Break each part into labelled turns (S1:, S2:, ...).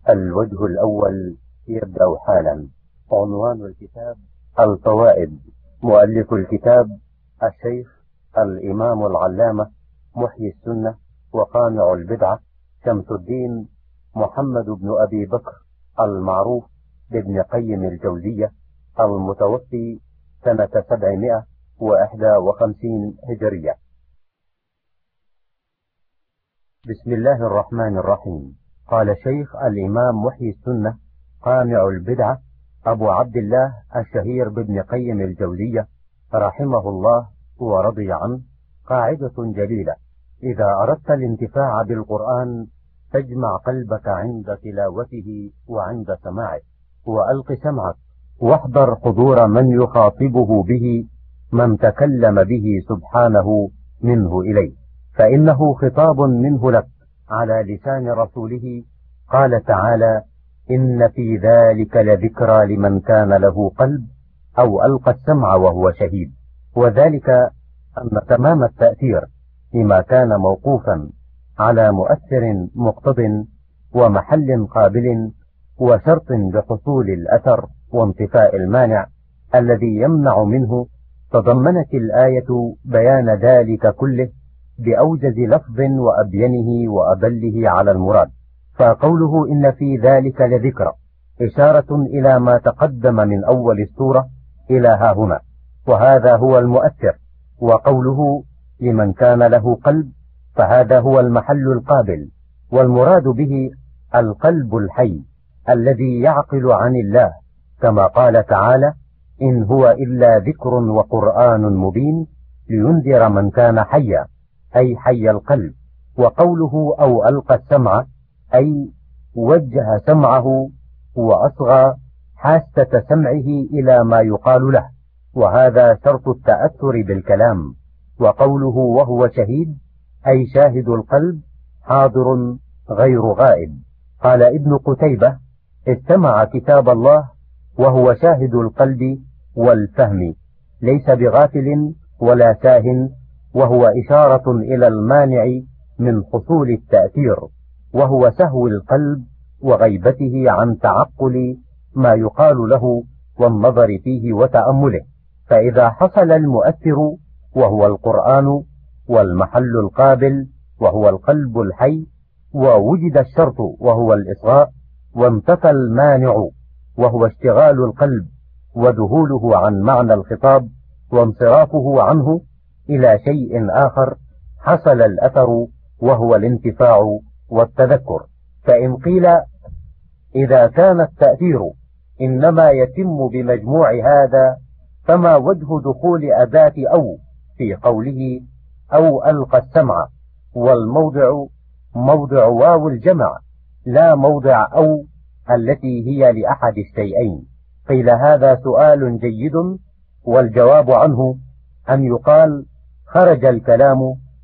S1: الوجه الأول يبدأ حالا. عنوان الكتاب: الفوائد. مؤلف الكتاب الشيخ الإمام العلامة محيي السنة وقامع البدعة شمس الدين محمد بن أبي بكر المعروف بابن قيم الجوزية، المتوفي سنة 751 هجرية. بسم الله الرحمن الرحيم. قال شيخ الإمام محيي السنة قامع البدعة أبو عبد الله الشهير بابن قيم الجوزية رحمه الله ورضي عنه: قاعدة جليلة: إذا أردت الانتفاع بالقرآن فاجمع قلبك عند تلاوته وعند سماعه، وألق سمعك واحضر حضور من يخاطبه به، من تكلم به سبحانه منه إليه، فإنه خطاب منه لك على لسان رسوله. قال تعالى: إن في ذلك لذكرى لمن كان له قلب أو ألقى السمع وهو شهيد. وذلك أن تمام التأثير لما كان موقوفا على مؤثر مقتض ومحل قابل وشرط لحصول الأثر وانتفاء المانع الذي يمنع منه، تضمنت الآية بيان ذلك كله بأوجز لفظ وأبينه وأبله على المراد. فقوله إن في ذلك لذكرى إشارة إلى ما تقدم من أول السورة إلى ها هنا، وهذا هو المؤثر. وقوله لمن كان له قلب فهذا هو المحل القابل، والمراد به القلب الحي الذي يعقل عن الله، كما قال تعالى: إن هو إلا ذكر وقرآن مبين لينذر من كان حيا، أي حي القلب. وقوله أو ألقى السمع أي وجه سمعه وأصغى حاسة سمعه إلى ما يقال له، وهذا شرط التأثر بالكلام. وقوله وهو شهيد أي شاهد القلب حاضر غير غائب. قال ابن قتيبة: استمع كتاب الله وهو شاهد القلب والفهم، ليس بغافل ولا ساه، وهو إشارة إلى المانع من حصول التأثير، وهو سهو القلب وغيبته عن تعقل ما يقال له والنظر فيه وتأمله. فإذا حصل المؤثر وهو القرآن والمحل القابل وهو القلب الحي، ووجد الشرط وهو الإصغاء، وانتفى المانع وهو اشتغال القلب وذهوله عن معنى الخطاب وانصرافه عنه إلى شيء آخر، حصل الأثر وهو الانتفاع والتذكر. فإن قيل إذا كان التأثير إنما يتم بمجموع هذا، فما وجه دخول أداة أو في قوله أو ألقى السمع؟ والموضع موضع واو الجمع، لا موضع أو التي هي لأحد الشيئين. قيل هذا سؤال جيد، والجواب عنه أن يقال خرج الكلام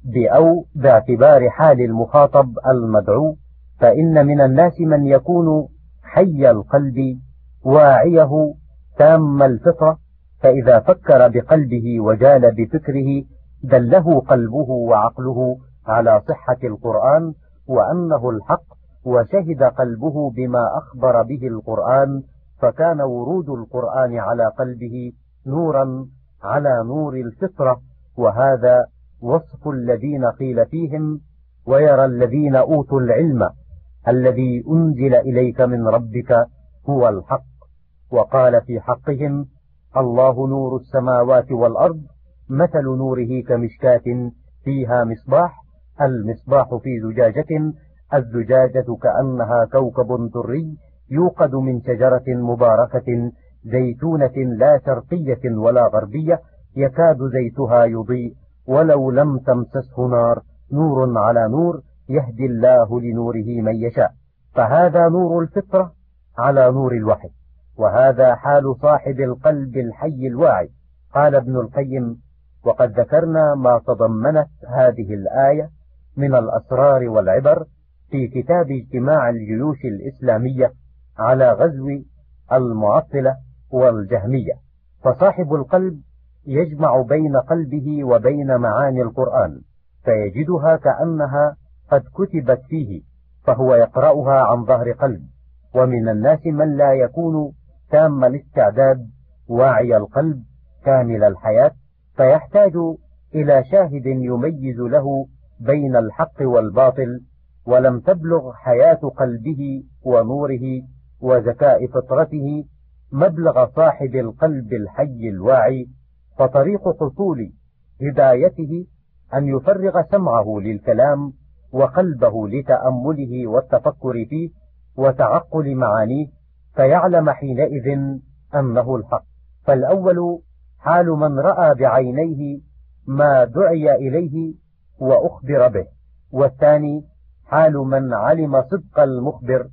S1: بأو باعتبار حال المخاطب المدعو، فإن من الناس من يكون حي القلب واعيه تام الفطرة، فإذا فكر بقلبه وجال بفكره دله قلبه وعقله على صحة القرآن وأنه الحق، وشهد قلبه بما أخبر به القرآن، فكان ورود القرآن على قلبه نورا على نور الفطرة. وهذا وصف الذين قيل فيهم: ويرى الذين أوتوا العلم الذي أنزل إليك من ربك هو الحق. وقال في حقهم: الله نور السماوات والأرض، مثل نوره كمشكاة فيها مصباح، المصباح في زجاجة، الزجاجة كأنها كوكب دري يوقد من شجرة مباركة زيتونة لا شرقية ولا غربية، يكاد زيتها يضيء ولو لم تمسسه نار، نور على نور، يهدي الله لنوره من يشاء. فهذا نور الفطرة على نور الوحي، وهذا حال صاحب القلب الحي الواعي. قال ابن القيم: وقد ذكرنا ما تضمنت هذه الآية من الأسرار والعبر في كتاب اجتماع الجيوش الإسلامية على غزو المعطلة والجهمية. فصاحب القلب يجمع بين قلبه وبين معاني القرآن، فيجدها كأنها قد كتبت فيه، فهو يقرأها عن ظهر قلب، ومن الناس من لا يكون تام الاستعداد واعي القلب كامل الحياة، فيحتاج إلى شاهد يميز له بين الحق والباطل، ولم تبلغ حياة قلبه ونوره وذكاء فطرته مبلغ صاحب القلب الحي الواعي. فطريق حصول هدايته أن يفرغ سمعه للكلام وقلبه لتأمله والتفكر فيه وتعقل معانيه، فيعلم حينئذ أنه الحق. فالأول حال من رأى بعينيه ما دعي إليه وأخبر به، والثاني حال من علم صدق المخبر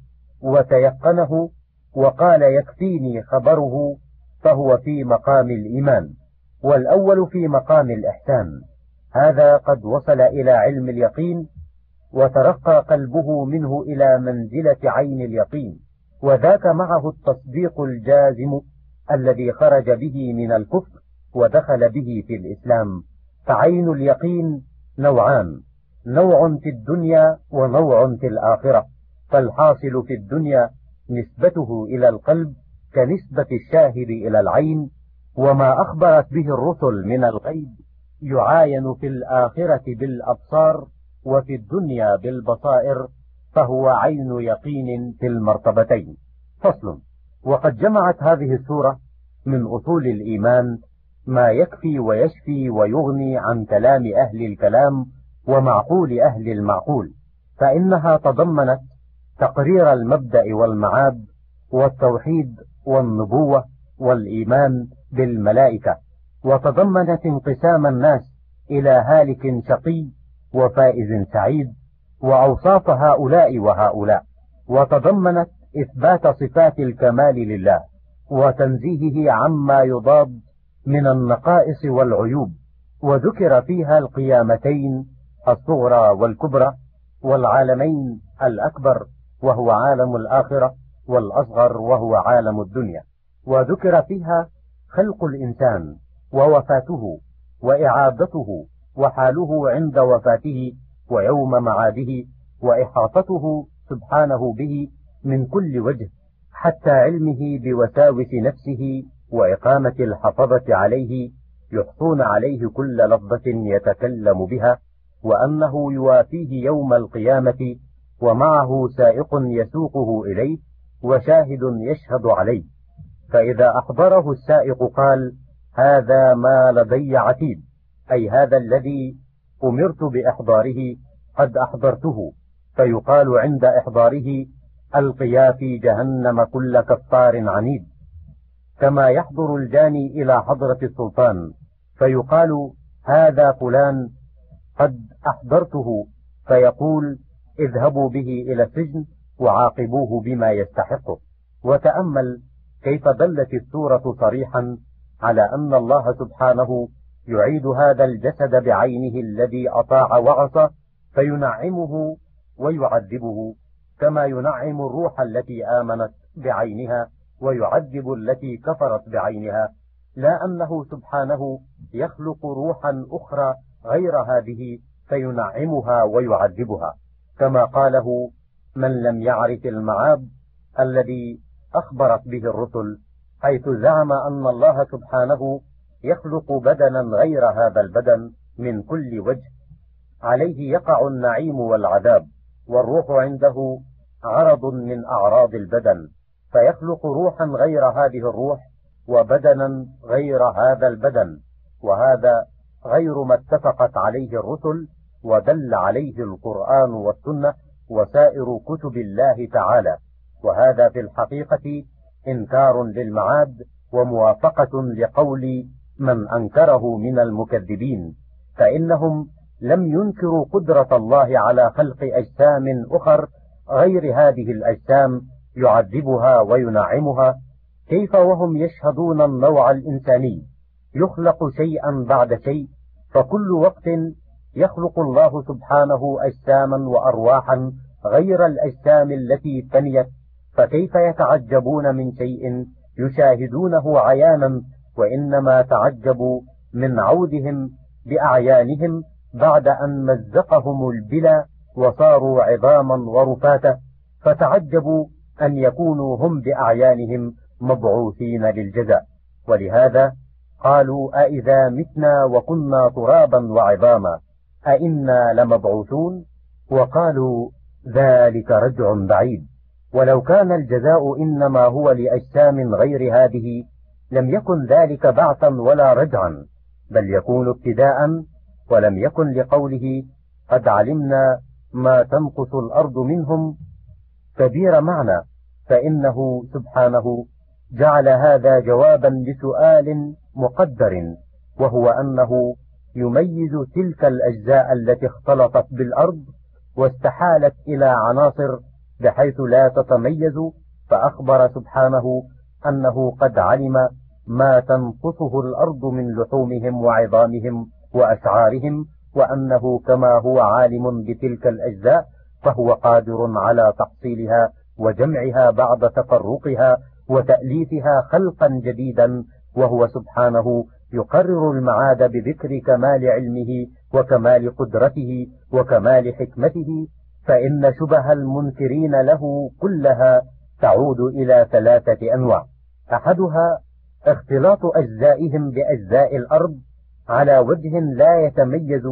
S1: وتيقنه وقال يكفيني خبره، فهو في مقام الإيمان، والأول في مقام الإحسان. هذا قد وصل إلى علم اليقين وترقى قلبه منه إلى منزلة عين اليقين، وذاك معه التصديق الجازم الذي خرج به من الكفر ودخل به في الإسلام. فعين اليقين نوعان، نوع في الدنيا ونوع في الآخرة. فالحاصل في الدنيا نسبته إلى القلب كنسبة الشاهد إلى العين، وما أخبرت به الرسل من الغيب يعاين في الآخرة بالأبصار وفي الدنيا بالبصائر، فهو عين يقين في المرتبتين. فصل. وقد جمعت هذه السورة من أصول الإيمان ما يكفي ويشفي ويغني عن كلام أهل الكلام ومعقول أهل المعقول، فإنها تضمنت تقرير المبدأ والمعاد والتوحيد والنبوة والإيمان بالملائكة، وتضمنت انقسام الناس إلى هالك شقي وفائز سعيد وأوصاف هؤلاء وهؤلاء، وتضمنت إثبات صفات الكمال لله وتنزيهه عما يضاد من النقائص والعيوب، وذكر فيها القيامتين الصغرى والكبرى والعالمين الأكبر وهو عالم الآخرة والأصغر وهو عالم الدنيا، وذكر فيها خلق الإنسان ووفاته وإعادته وحاله عند وفاته ويوم معاده، وإحاطته سبحانه به من كل وجه حتى علمه بوساوس نفسه وإقامة الحفظة عليه يحصون عليه كل لفظة يتكلم بها، وأنه يوافيه يوم القيامة ومعه سائق يسوقه إليه وشاهد يشهد عليه، فإذا أحضره السائق قال هذا ما لدي عتيد، أي هذا الذي أمرت بإحضاره قد أحضرته، فيقال عند إحضاره ألقيا في جهنم كل كفار عنيد، كما يحضر الجاني إلى حضرة السلطان فيقال هذا فلان قد أحضرته، فيقول اذهبوا به إلى السجن وعاقبوه بما يستحقه. وتأمل كيف دلت السورة صريحا على أن الله سبحانه يعيد هذا الجسد بعينه الذي أطاع وعصى فينعمه ويعذبه، كما ينعم الروح التي آمنت بعينها ويعذب التي كفرت بعينها، لا أنه سبحانه يخلق روحا أخرى غير هذه فينعمها ويعذبها، كما قاله من لم يعرف المعاد الذي أخبرت به الرسل، حيث زعم أن الله سبحانه يخلق بدنا غير هذا البدن من كل وجه عليه يقع النعيم والعذاب، والروح عنده عرض من أعراض البدن، فيخلق روحا غير هذه الروح وبدنا غير هذا البدن، وهذا غير ما اتفقت عليه الرسل ودل عليه القرآن والسنة وسائر كتب الله تعالى، وهذا في الحقيقة إنكار للمعاد وموافقة لقول من أنكره من المكذبين، فإنهم لم ينكروا قدرة الله على خلق أجسام أخر غير هذه الأجسام يعذبها وينعمها، كيف وهم يشهدون النوع الإنساني يخلق شيئا بعد شيء، فكل وقت يخلق الله سبحانه أجساما وأرواحا غير الأجسام التي فنيت، فكيف يتعجبون من شيء يشاهدونه عيانا، وإنما تعجبوا من عودهم بأعيانهم بعد أن مزقهم البلا وصاروا عظاما ورفاتا، فتعجبوا أن يكونوا هم بأعيانهم مبعوثين للجزاء. ولهذا قالوا: أإذا متنا وكنا ترابا وعظاما أإنا لمبعوثون؟ وقالوا: ذلك رجع بعيد. ولو كان الجزاء إنما هو لأجسام غير هذه لم يكن ذلك بعثا ولا رجعا، بل يكون ابتداء، ولم يكن لقوله قد علمنا ما تنقص الأرض منهم كبير معنى، فإنه سبحانه جعل هذا جوابا لسؤال مقدر، وهو أنه يميز تلك الأجزاء التي اختلطت بالأرض واستحالت إلى عناصر بحيث لا تتميز، فأخبر سبحانه أنه قد علم ما تنقصه الأرض من لحومهم وعظامهم وأشعارهم، وأنه كما هو عالم بتلك الأجزاء فهو قادر على تحصيلها وجمعها بعد تفرقها وتأليفها خلقا جديدا، وهو سبحانه يقرر المعاد بذكر كمال علمه وكمال قدرته وكمال حكمته. فإن شبه المنكرين له كلها تعود إلى 3 أنواع: أحدها اختلاط أجزائهم بأجزاء الأرض على وجه لا يتميز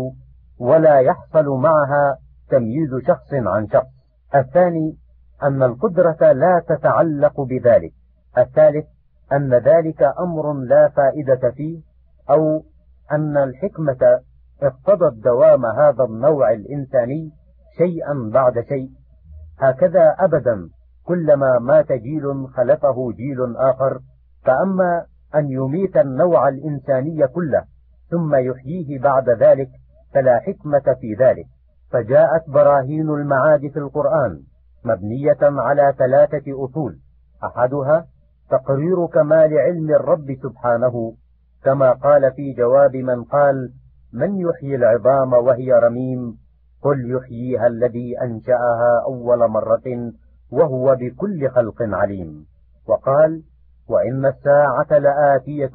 S1: ولا يحصل معها تمييز شخص عن شخص. الثاني أن القدرة لا تتعلق بذلك. الثالث أن ذلك أمر لا فائدة فيه، أو أن الحكمة اقتضت دوام هذا النوع الإنساني شيئا بعد شيء. هكذا أبدا كلما مات جيل خلفه جيل آخر، فأما أن يميت النوع الإنساني كله ثم يحييه بعد ذلك فلا حكمة في ذلك. فجاءت براهين المعاد في القرآن مبنية على 3 أصول: أحدها تقرير كمال علم الرب سبحانه، كما قال في جواب من قال: من يحيي العظام وهي رميم؟ قل يحييها الذي أنشأها أول مرة وهو بكل خلق عليم. وقال: وإن الساعة لآتية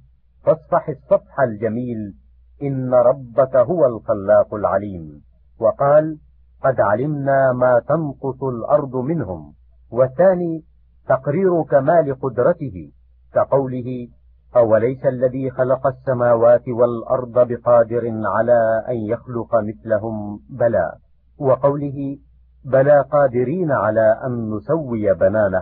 S1: فاصفح الصفح الجميل إن ربك هو الخلاق العليم. وقال: قد علمنا ما تنقص الأرض منهم. والثاني تقرير كمال قدرته، كقوله: أوليس الذي خلق السماوات والأرض بقادر على أن يخلق مثلهم؟ بلى. وقوله: بلى قادرين على أن نسوي بنانه.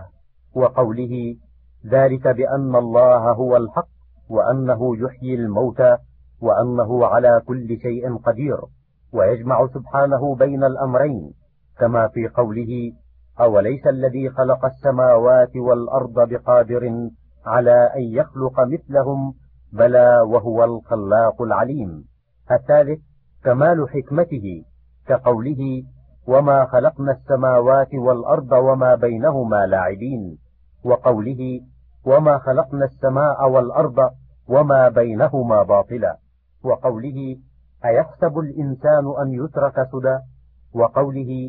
S1: وقوله: ذلك بأن الله هو الحق وأنه يحيي الموتى وأنه على كل شيء قدير. ويجمع سبحانه بين الأمرين، كما في قوله: أوليس الذي خلق السماوات والأرض بقادر على أن يخلق مثلهم؟ بلى وهو الخلاق العليم. الثالث كمال حكمته، كقوله: وما خلقنا السماوات والأرض وما بينهما لاعبين. وقوله: وما خلقنا السماء والأرض وما بينهما باطلا. وقوله: أيحسب الإنسان أن يترك سدى. وقوله: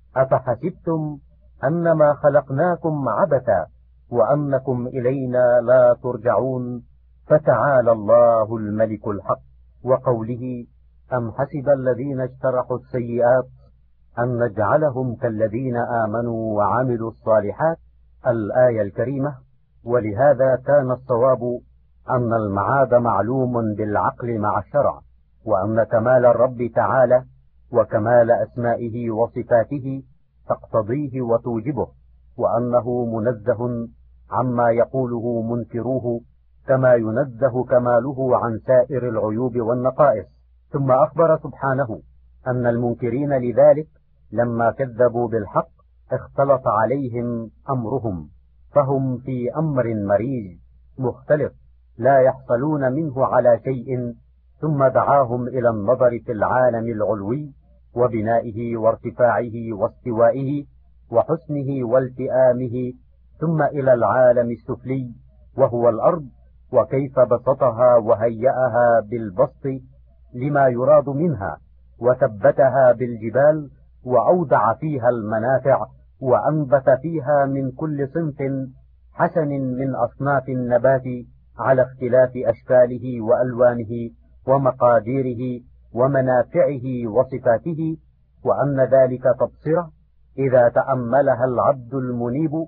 S1: أفحسبتم أنما خلقناكم عبثا وأنكم إلينا لا ترجعون فتعالى الله الملك الحق. وقوله: أم حسب الذين اجترحوا السيئات أن نجعلهم كالذين آمنوا وعملوا الصالحات، الآية الكريمة. ولهذا كان الصواب أن المعاد معلوم بالعقل مع الشرع، وأن كمال الرب تعالى وكمال أسمائه وصفاته تقتضيه وتوجبه، وأنه منزه عما يقوله منكروه، كما ينزه كماله عن سائر العيوب والنقائص. ثم أخبر سبحانه أن المنكرين لذلك لما كذبوا بالحق اختلط عليهم أمرهم، فهم في أمر مريج مختلف لا يحصلون منه على شيء، ثم دعاهم إلى النظر في العالم العلوي وبنائه وارتفاعه واستوائه وحسنه والتئامه، ثم إلى العالم السفلي وهو الأرض، وكيف بسطها وهيأها بالبسط لما يراد منها، وثبتها بالجبال، وأودع فيها المنافع، وأنبت فيها من كل صنف حسن من أصناف النبات على اختلاف أشكاله وألوانه ومقاديره ومنافعه وصفاته، وأن ذلك تبصرة إذا تأملها العبد المنيب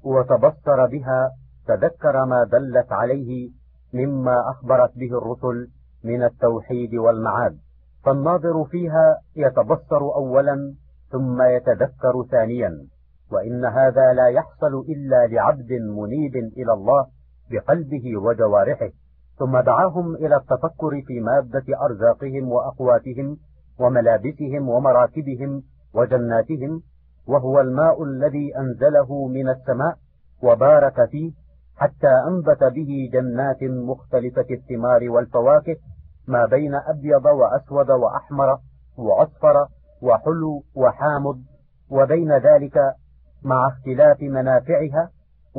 S1: وتبصر بها تذكر ما دلت عليه مما أخبرت به الرسل من التوحيد والمعاد، فالناظر فيها يتبصر أولا ثم يتذكر ثانيا، وإن هذا لا يحصل إلا لعبد منيب إلى الله بقلبه وجوارحه. ثم دعاهم إلى التفكر في مادة أرزاقهم وأقواتهم وملابسهم ومراكبهم وجناتهم، وهو الماء الذي أنزله من السماء وبارك فيه حتى أنبت به جنات مختلفة الثمار والفواكه، ما بين أبيض وأسود وأحمر وأصفر وحلو وحامض، وبين ذلك مع اختلاف منافعها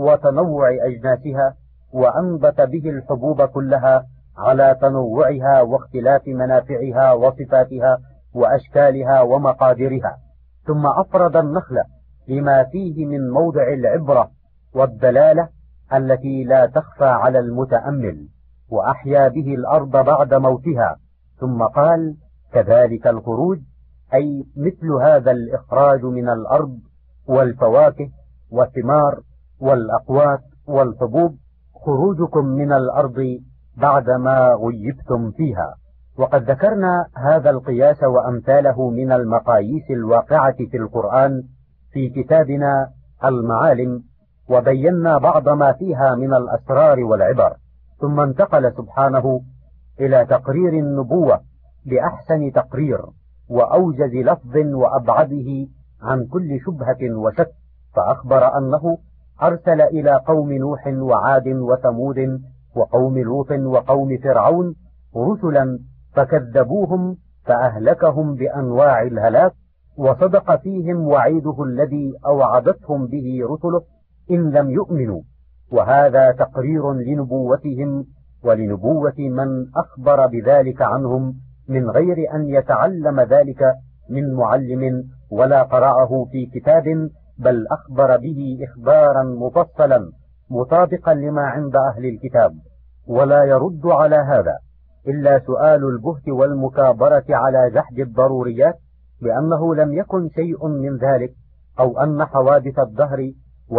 S1: وتنوع أجناسها، وأنبت به الحبوب كلها على تنوعها واختلاف منافعها وصفاتها وأشكالها ومقادرها. ثم أفرد النخل لما فيه من موضع العبرة والدلالة التي لا تخفى على المتأمل، وأحيا به الأرض بعد موتها. ثم قال: كذلك الخروج، أي مثل هذا الإخراج من الأرض والفواكه والثمار والأقوات والحبوب، خروجكم من الأرض بعدما غيبتم فيها. وقد ذكرنا هذا القياس وأمثاله من المقاييس الواقعة في القرآن في كتابنا المعالم، وبينا بعض ما فيها من الأسرار والعبر. ثم انتقل سبحانه إلى تقرير النبوة بأحسن تقرير وأوجز لفظ وأبعده عن كل شبهة وشك، فأخبر أنه أرسل إلى قوم نوح وعاد وثمود وقوم لوط وقوم فرعون رسلا فكذبوهم فأهلكهم بأنواع الهلاك، وصدق فيهم وعيده الذي أوعدتهم به رسله إن لم يؤمنوا. وهذا تقرير لنبوتهم ولنبوة من أخبر بذلك عنهم من غير أن يتعلم ذلك من معلم ولا قرأه في كتاب، بل أخبر به إخبارا مفصلا مطابقا لما عند أهل الكتاب. ولا يرد على هذا إلا سؤال البهت والمكابرة على جحد الضروريات بأنه لم يكن شيء من ذلك، أو أن حوادث الدهر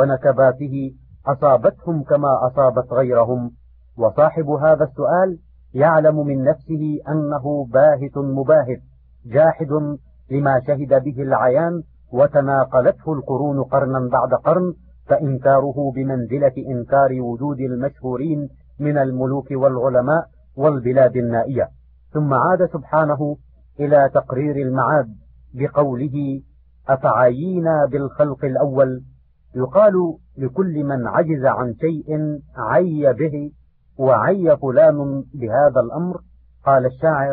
S1: ونكباته أصابتهم كما أصابت غيرهم. وصاحب هذا السؤال يعلم من نفسه أنه باهت مباهت جاحد لما شهد به العيان وتناقلته القرون قرنا بعد قرن، فإنكاره بمنزلة إنكار وجود المشهورين من الملوك والعلماء والبلاد النائية. ثم عاد سبحانه إلى تقرير المعاد بقوله: أفعينا بالخلق الأول. يقال لكل من عجز عن شيء عي به، وعي فلان بهذا الأمر. قال الشاعر: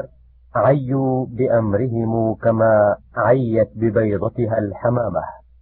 S1: عيوا بأمرهم كما عيت ببيضتها الحمامة.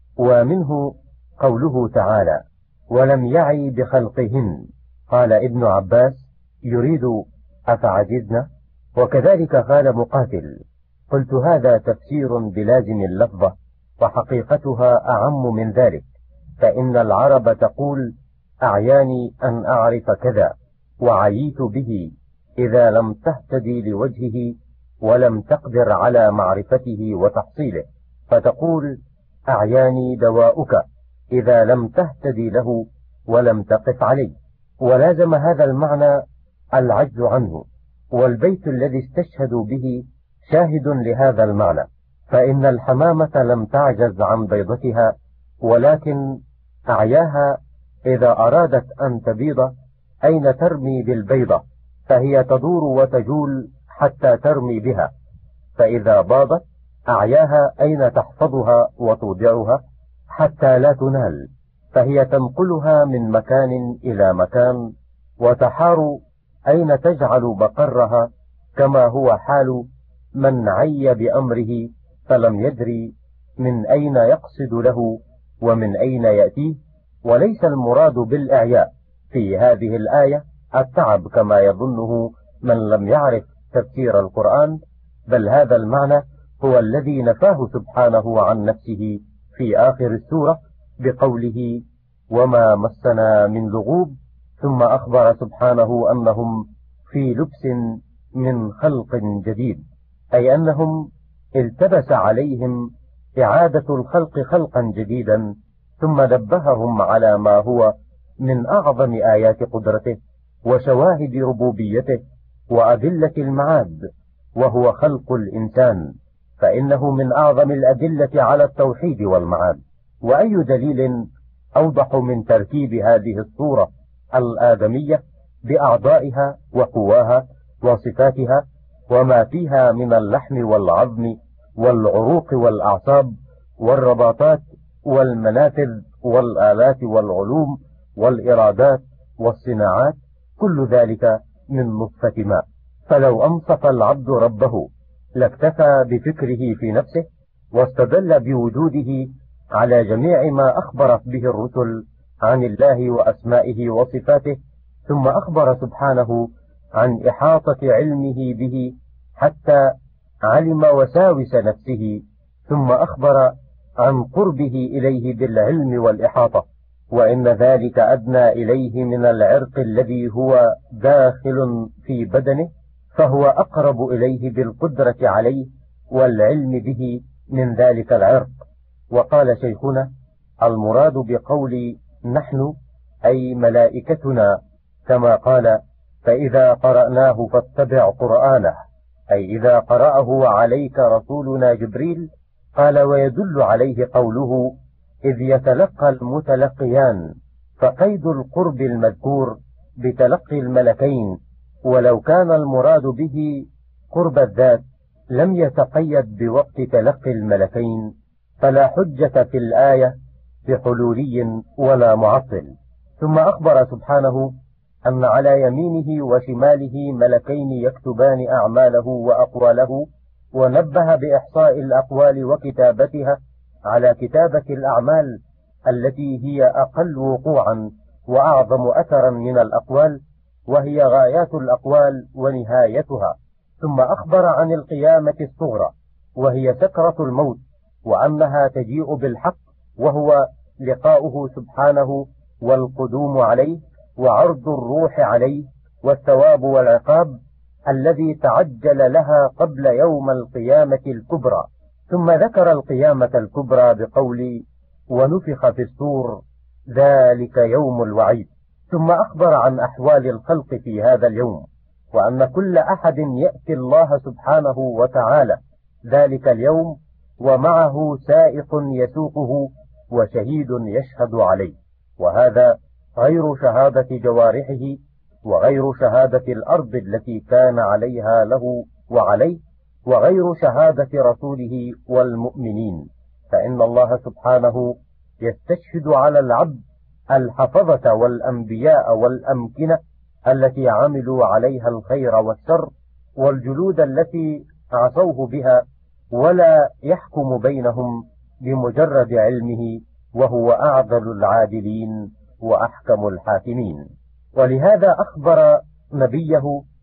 S1: ومنه قوله تعالى: ولم يعي بخلقهن. قال ابن عباس: يريد أفعجزنا. وكذلك قال مقاتل: قلت هذا تفسير بلازم اللفظة، وحقيقتها أعم من ذلك، فإن العرب تقول: أعياني أن أعرف كذا، وعييت به إذا لم تهتدي لوجهه ولم تقدر على معرفته وتحصيله، فتقول: أعياني دواؤك إذا لم تهتدي له ولم تقف عليه. ولازم هذا المعنى العجز عنه، والبيت الذي استشهدوا به شاهد لهذا المعنى، فإن الحمامة لم تعجز عن بيضتها، ولكن أعياها إذا أرادت أن تبيض أين ترمي بالبيضة، فهي تدور وتجول حتى ترمي بها، فإذا باضت أعياها أين تحفظها وتودعها حتى لا تنال، فهي تنقلها من مكان إلى مكان، وتحار أين تجعل بقرها، كما هو حال من عي بأمره فلم يدري من أين يقصد له ومن أين يأتيه. وليس المراد بالإعياء في هذه الآية التعب كما يظنه من لم يعرف تفسير القرآن، بل هذا المعنى هو الذي نفاه سبحانه عن نفسه في آخر السورة بقوله: وما مسنا من لغوب. ثم أخبر سبحانه أنهم في لبس من خلق جديد، أي أنهم التبس عليهم إعادة الخلق خلقا جديدا ثم نبههم على ما هو من أعظم آيات قدرته وشواهد ربوبيته وأدلة المعاد، وهو خلق الإنسان، فإنه من أعظم الأدلة على التوحيد والمعاد. وأي دليل أوضح من تركيب هذه الصورة الآدمية بأعضائها وقواها وصفاتها وما فيها من اللحم والعظم والعروق والأعصاب والرباطات والمنافذ والآلات والعلوم والإرادات والصناعات، كل ذلك من نطفة ماء. فلو أنصف العبد ربه لاكتفى بفكره في نفسه واستدل بوجوده على جميع ما أخبرت به الرسل عن الله وأسمائه وصفاته، ثم أخبر سبحانه عن إحاطة علمه به حتى علم وساوس نفسه، ثم أخبر عن قربه إليه بالعلم والإحاطة، وإن ذلك أدنى إليه من العرق الذي هو داخل في بدنه، فهو أقرب إليه بالقدرة عليه والعلم به من ذلك العرق. وقال شيخنا: المراد بقول نحن أي ملائكتنا، كما قال: فإذا قرأناه فاتبع قرآنه، أي إذا قرأه عليك رسولنا جبريل. قال: ويدل عليه قوله: إذ يتلقى المتلقيان، فقيد القرب المذكور بتلقي الملكين، ولو كان المراد به قرب الذات لم يتقيد بوقت تلقي الملكين، فلا حجة في الآية بحلولي ولا معطل. ثم أخبر سبحانه أن على يمينه وشماله ملكين يكتبان أعماله وأقواله، ونبه بإحصاء الأقوال وكتابتها على كتابة الأعمال التي هي أقل وقوعا وأعظم أثرا من الأقوال، وهي غايات الأقوال ونهايتها. ثم أخبر عن القيامة الصغرى، وهي سكرة الموت، وأنها تجيء بالحق، وهو لقاؤه سبحانه والقدوم عليه وعرض الروح عليه والثواب والعقاب الذي تعجل لها قبل يوم القيامة الكبرى. ثم ذكر القيامة الكبرى بقول: ونفخ في الصور، ذلك يوم الوعيد. ثم أخبر عن أحوال الخلق في هذا اليوم، وأن كل أحد يأتي الله سبحانه وتعالى ذلك اليوم ومعه سائق يسوقه وشهيد يشهد عليه، وهذا غير شهادة جوارحه وغير شهادة الأرض التي كان عليها له وعليه، وغير شهادة رسوله والمؤمنين، فإن الله سبحانه يستشهد على العبد الحفظة والأنبياء والأمكنة التي عملوا عليها الخير والشر، والجلود التي عصوه بها، ولا يحكم بينهم بمجرد علمه، وهو أعدل العادلين وأحكم الحاكمين. ولهذا أخبر نبيه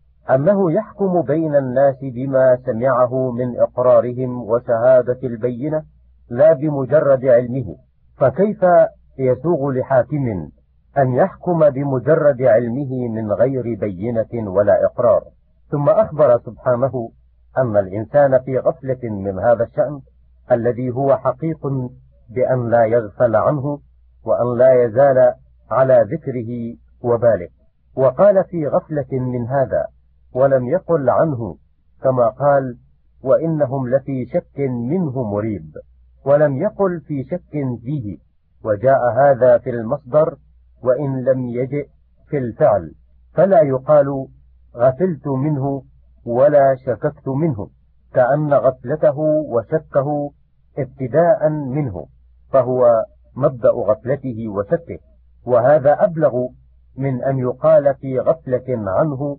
S1: أنه يحكم بين الناس بما سمعه من إقرارهم وشهادة البينة لا بمجرد علمه، فكيف يسوغ لحاكم أن يحكم بمجرد علمه من غير بينة ولا إقرار؟ ثم أخبر سبحانه أن الإنسان في غفلة من هذا الشأن الذي هو حقيق بأن لا يغفل عنه وأن لا يزال على ذكره وباله. وقال في غفلة من هذا، ولم يقل عنه، كما قال: وإنهم لفي شك منه مريب، ولم يقل في شك فيه، وجاء هذا في المصدر وإن لم يجئ في الفعل، فلا يقال غفلت منه ولا شككت منه، كأن غفلته وشكه ابتداء منه، فهو مبدأ غفلته وشكه، وهذا أبلغ من أن يقال في غفلة عنه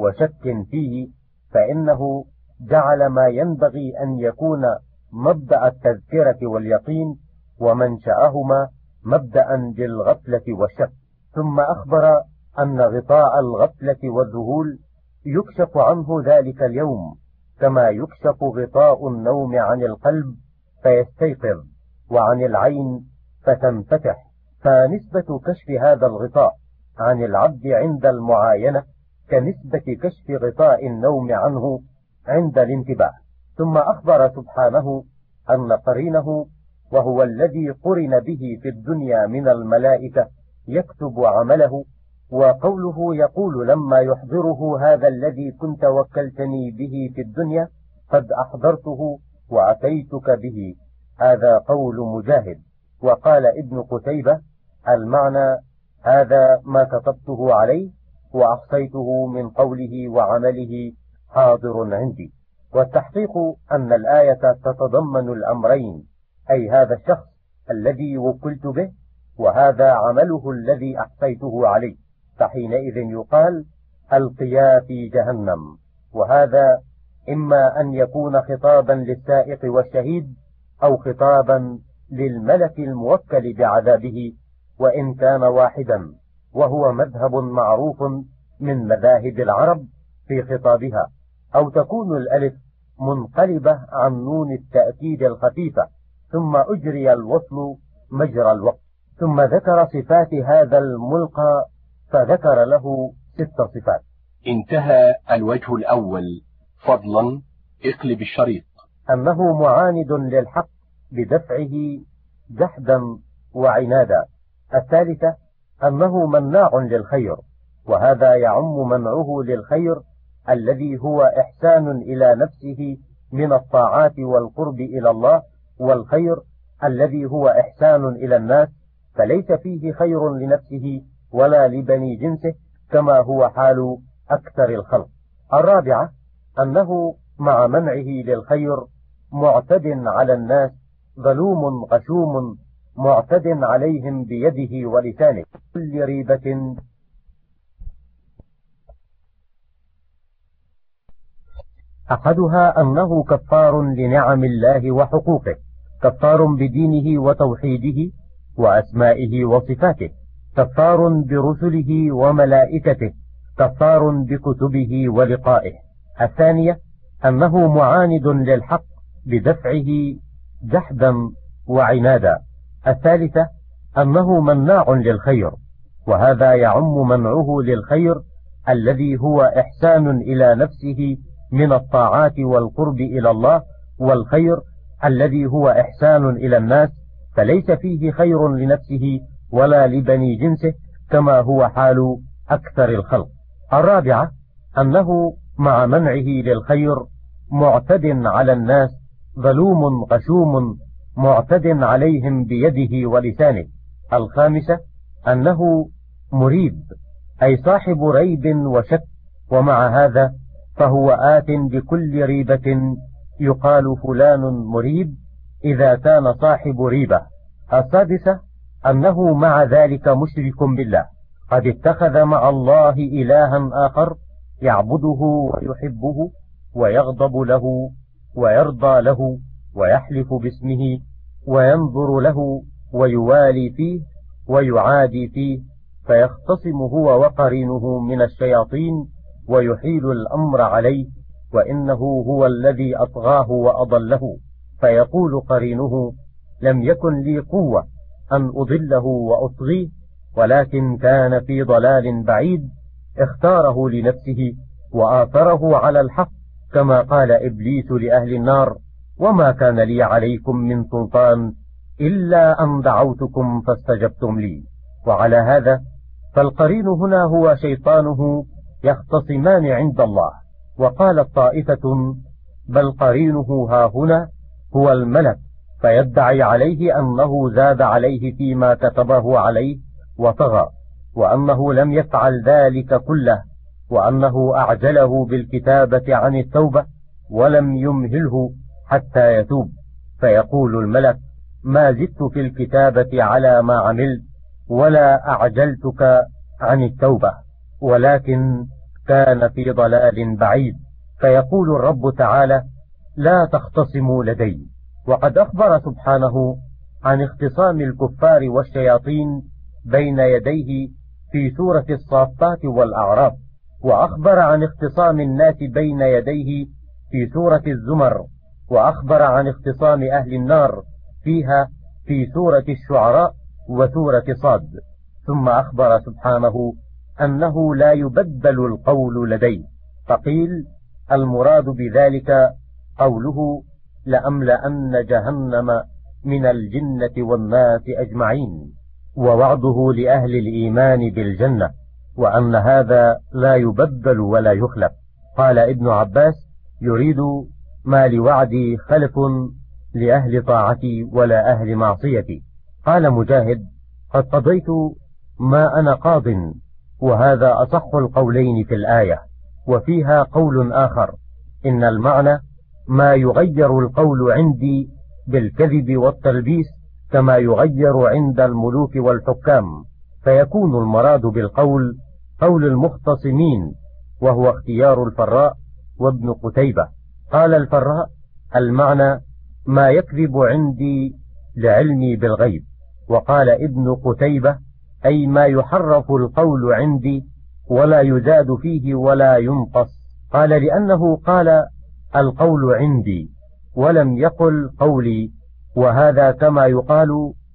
S1: وشك فيه، فإنه جعل ما ينبغي أن يكون مبدأ التذكرة واليقين ومنشأهما مبدأ بالغفلة والشك. ثم أخبر أن غطاء الغفلة والذهول يكشف عنه ذلك اليوم، كما يكشف غطاء النوم عن القلب فيستيقظ، وعن العين فتنفتح، فنسبة كشف هذا الغطاء عن العبد عند المعاينة كنسبة كشف غطاء النوم عنه عند الانتباه. ثم أخبر سبحانه أن قرينه وهو الذي قرن به في الدنيا من الملائكة يكتب عمله. وقوله يقول لما يحضره هذا الذي كنت وكلتني به في الدنيا قد أحضرته وأتيتك به، هذا قول مجاهد. وقال ابن قتيبة المعنى هذا ما كتبته عليه وأحصيته من قوله وعمله حاضر عندي. والتحقيق أن الآية تتضمن الأمرين، أي هذا الشخص الذي وكلت به وهذا عمله الذي أحصيته عليه، فحينئذ يقال القيا في جهنم. وهذا إما أن يكون خطابا للسائق والشهيد أو خطابا للملك الموكل بعذابه، وإن كان واحدا، وهو مذهب معروف من مذاهب العرب في خطابها. أو تكون الألف منقلبة عن نون التأكيد الخفيفة ثم أجري الوصل مجرى الوقت. ثم ذكر صفات هذا الملقى فذكر له 6 صفات.
S2: انتهى الوجه الأول. فضلا اقلب الشريط.
S1: أنه معاند للحق بدفعه جحدا وعنادا. الثالثة أنه مناع للخير، وهذا يعم منعه للخير الذي هو إحسان إلى نفسه من الطاعات والقرب إلى الله، والخير الذي هو إحسان إلى الناس فليس فيه خير لنفسه ولا لبني جنسه كما هو حال أكثر الخلق. الرابعة أنه مع منعه للخير معتد على الناس، ظلوم غشوم معتد عليهم بيده ولسانه كل ريبة. أحدها أنه كفار لنعم الله وحقوقه، كفار بدينه وتوحيده وأسمائه وصفاته، كفار برسله وملائكته، كفار بكتبه ولقائه. الثانية أنه معاند للحق بدفعه جحدا وعنادا. الثالثة أنه مناع للخير، وهذا يعم منعه للخير الذي هو إحسان إلى نفسه من الطاعات والقرب إلى الله، والخير الذي هو إحسان إلى الناس فليس فيه خير لنفسه ولا لبني جنسه كما هو حال أكثر الخلق. الرابعة أنه مع منعه للخير معتد على الناس، ظلوم غشوم معتد عليهم بيده ولسانه. الخامسة أنه مريب، أي صاحب ريب وشك، ومع هذا فهو آت بكل ريبة يقال فلان مريب إذا كان صاحب ريبة. السادسة أنه مع ذلك مشرك بالله، قد اتخذ مع الله إلها آخر يعبده ويحبه ويغضب له ويرضى له ويحلف باسمه وينظر له ويوالي فيه ويعادي فيه، فيختصم هو وقرينه من الشياطين ويحيل الأمر عليه، وإنه هو الذي أطغاه وأضله. فيقول قرينه لم يكن لي قوة أن أضله وأطغيه، ولكن كان في ضلال بعيد اختاره لنفسه وآثره على الحق، كما قال إبليس لأهل النار وما كان لي عليكم من سلطان إلا أن دعوتكم فاستجبتم لي. وعلى هذا فالقرين هنا هو شيطانه يختصمان عند الله. وقالت طائفة بل قرينه ها هنا هو الملك، فيدعي عليه أنه زاد عليه فيما كتبه عليه وطغى، وأنه لم يفعل ذلك كله، وأنه أعجله بالكتابة عن التوبة ولم يمهله حتى يتوب. فيقول الملك ما زدت في الكتابة على ما عملت ولا أعجلتك عن التوبة، ولكن كان في ضلال بعيد. فيقول الرب تعالى لا تختصموا لدي. وقد أخبر سبحانه عن اختصام الكفار والشياطين بين يديه في سورة الصافات والأعراف، وأخبر عن اختصام الناس بين يديه في سورة الزمر، وأخبر عن اختصام أهل النار فيها في سورة الشعراء وسورة صاد. ثم أخبر سبحانه أنه لا يبدل القول لديه، فقيل المراد بذلك قوله لأملأن جهنم من الجنة والناس أجمعين، ووعده لأهل الإيمان بالجنة، وأن هذا لا يبدل ولا يخلف. قال ابن عباس: يريد ما لوعدي خلف لأهل طاعتي ولا أهل معصيتي. قال مجاهد: قد قضيت ما أنا قاض، وهذا أصح القولين في الآية. وفيها قول آخر: إن المعنى ما يغير القول عندي بالكذب والتلبيس كما يغير عند الملوك والحكام، فيكون المراد بالقول قول المختصمين، وهو اختيار الفراء وابن قتيبة. قال الفراء: المعنى ما يكذب عندي لعلمي بالغيب. وقال ابن قتيبة: أي ما يحرف القول عندي ولا يزاد فيه ولا ينقص. قال: لأنه قال القول عندي ولم يقل قولي، وهذا كما يقال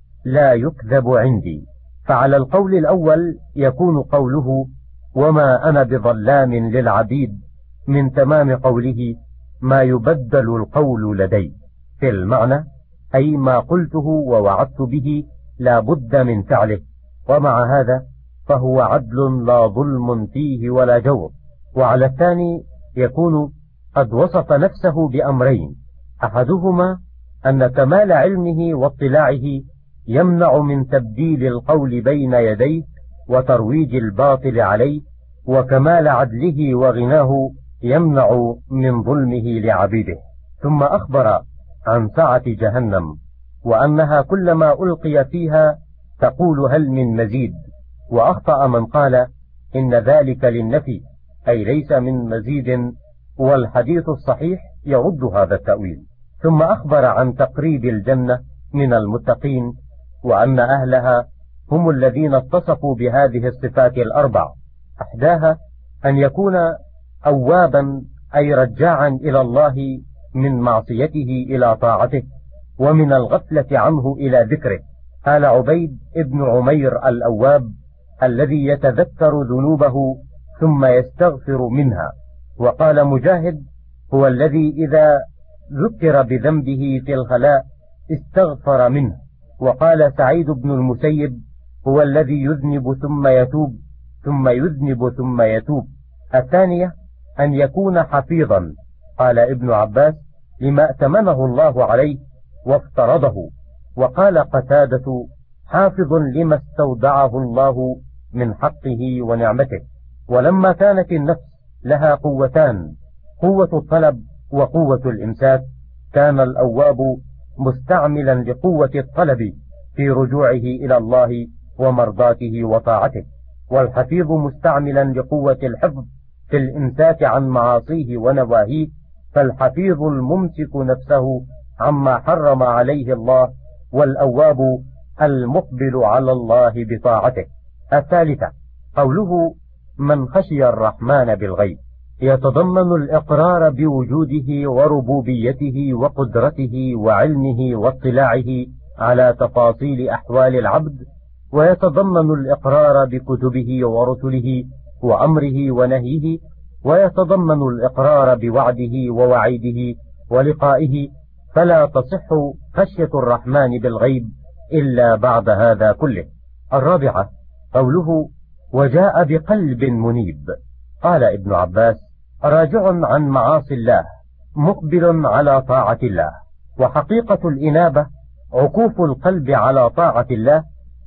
S1: لا يكذب عندي. فعلى القول الأول يكون قوله وما أنا بظلام للعبيد من تمام قوله ما يبدل القول لدي، في المعنى أي ما قلته ووعدت به لا بد من فعله، ومع هذا فهو عدل لا ظلم فيه ولا جور. وعلى الثاني يكون قد وصف نفسه بأمرين: أحدهما أن كمال علمه واطلاعه يمنع من تبديل القول بين يديه وترويج الباطل عليه، وكمال عدله وغناه يمنع من ظلمه لعبيده. ثم أخبر عن سعة جهنم، وأنها كلما ألقي فيها تقول هل من مزيد، وأخطأ من قال إن ذلك للنفي أي ليس من مزيد، والحديث الصحيح يرد هذا التأويل. ثم أخبر عن تقريب الجنة من المتقين، وأن أهلها هم الذين اتصفوا بهذه الصفات الأربع: أحداها أن يكون أوابا أي رجاعا إلى الله من معصيته إلى طاعته، ومن الغفلة عنه إلى ذكره. قال عبيد ابن عمير: الأواب الذي يتذكر ذنوبه ثم يستغفر منها. وقال مجاهد: هو الذي إذا ذكر بذنبه في الخلاء استغفر منه. وقال سعيد بن المسيب: هو الذي يذنب ثم يتوب ثم يذنب ثم يتوب. الثانية أن يكون حفيظا. قال ابن عباس: لما ائتمنه الله عليه وافترضه. وقال قتادة: حافظ لما استودعه الله من حقه ونعمته. ولما كانت النفس لها قوتان، قوة الطلب وقوة الإمساك، كان الأواب مستعملا لقوة الطلب في رجوعه إلى الله ومرضاته وطاعته، والحفيظ مستعملا لقوة الحفظ في الإمساك عن معاصيه ونواهيه، فالحفيظ الممسك نفسه عما حرم عليه الله، والأواب المقبل على الله بطاعته. الثالثة قوله من خشي الرحمن بالغيب، يتضمن الإقرار بوجوده وربوبيته وقدرته وعلمه واطلاعه على تفاصيل أحوال العبد، ويتضمن الإقرار بكتبه ورسله وأمره ونهيه، ويتضمن الإقرار بوعده ووعيده ولقائه، فلا تصح خشية الرحمن بالغيب إلا بعد هذا كله. الرابعة قوله وجاء بقلب منيب. قال ابن عباس: راجع عن معاصي الله مقبل على طاعة الله. وحقيقة الإنابة عكوف القلب على طاعة الله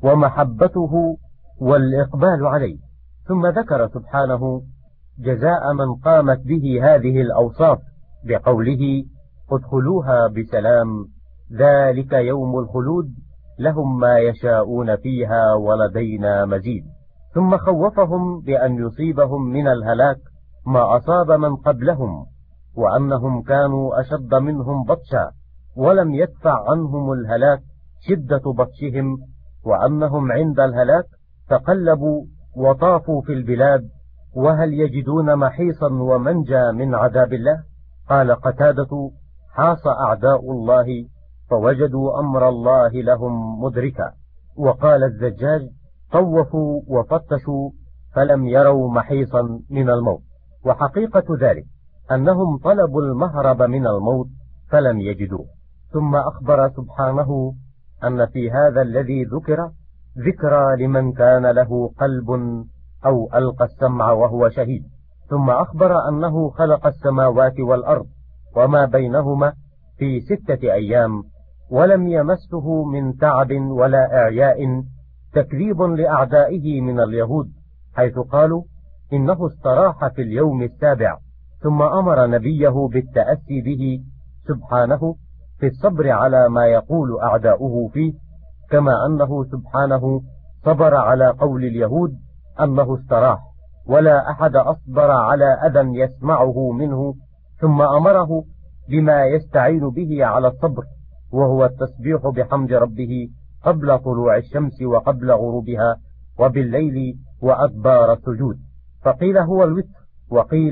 S1: ومحبته والإقبال عليه. ثم ذكر سبحانه جزاء من قامت به هذه الأوصاف بقوله ادخلوها بسلام ذلك يوم الخلود لهم ما يشاءون فيها ولدينا مزيد. ثم خوفهم بأن يصيبهم من الهلاك ما أصاب من قبلهم، وأنهم كانوا أشد منهم بطشا ولم يدفع عنهم الهلاك شدة بطشهم، وأنهم عند الهلاك تقلبوا وطافوا في البلاد وهل يجدون محيصا ومنجا من عذاب الله. قال قتادة: حاص أعداء الله فوجدوا أمر الله لهم مدركا. وقال الزجاج: طوفوا وفتشوا فلم يروا محيصا من الموت. وحقيقة ذلك أنهم طلبوا المهرب من الموت فلم يجدوه. ثم أخبر سبحانه أن في هذا الذي ذكر ذكرى لمن كان له قلب أو ألقى السمع وهو شهيد. ثم أخبر أنه خلق السماوات والأرض وما بينهما في 6 أيام ولم يمسه من تعب ولا إعياء، تكذيب لأعدائه من اليهود حيث قالوا إنه استراح في اليوم 7. ثم أمر نبيه بالتأسي به سبحانه في الصبر على ما يقول أعداؤه فيه، كما أنه سبحانه صبر على قول اليهود أنه استراح، ولا أحد أصبر على أذى يسمعه منه، ثم أمره بما يستعين به على الصبر، وهو التسبيح بحمد ربه قبل طلوع الشمس وقبل غروبها وبالليل وأدبار السجود. فقيل هو الوتر، وقيل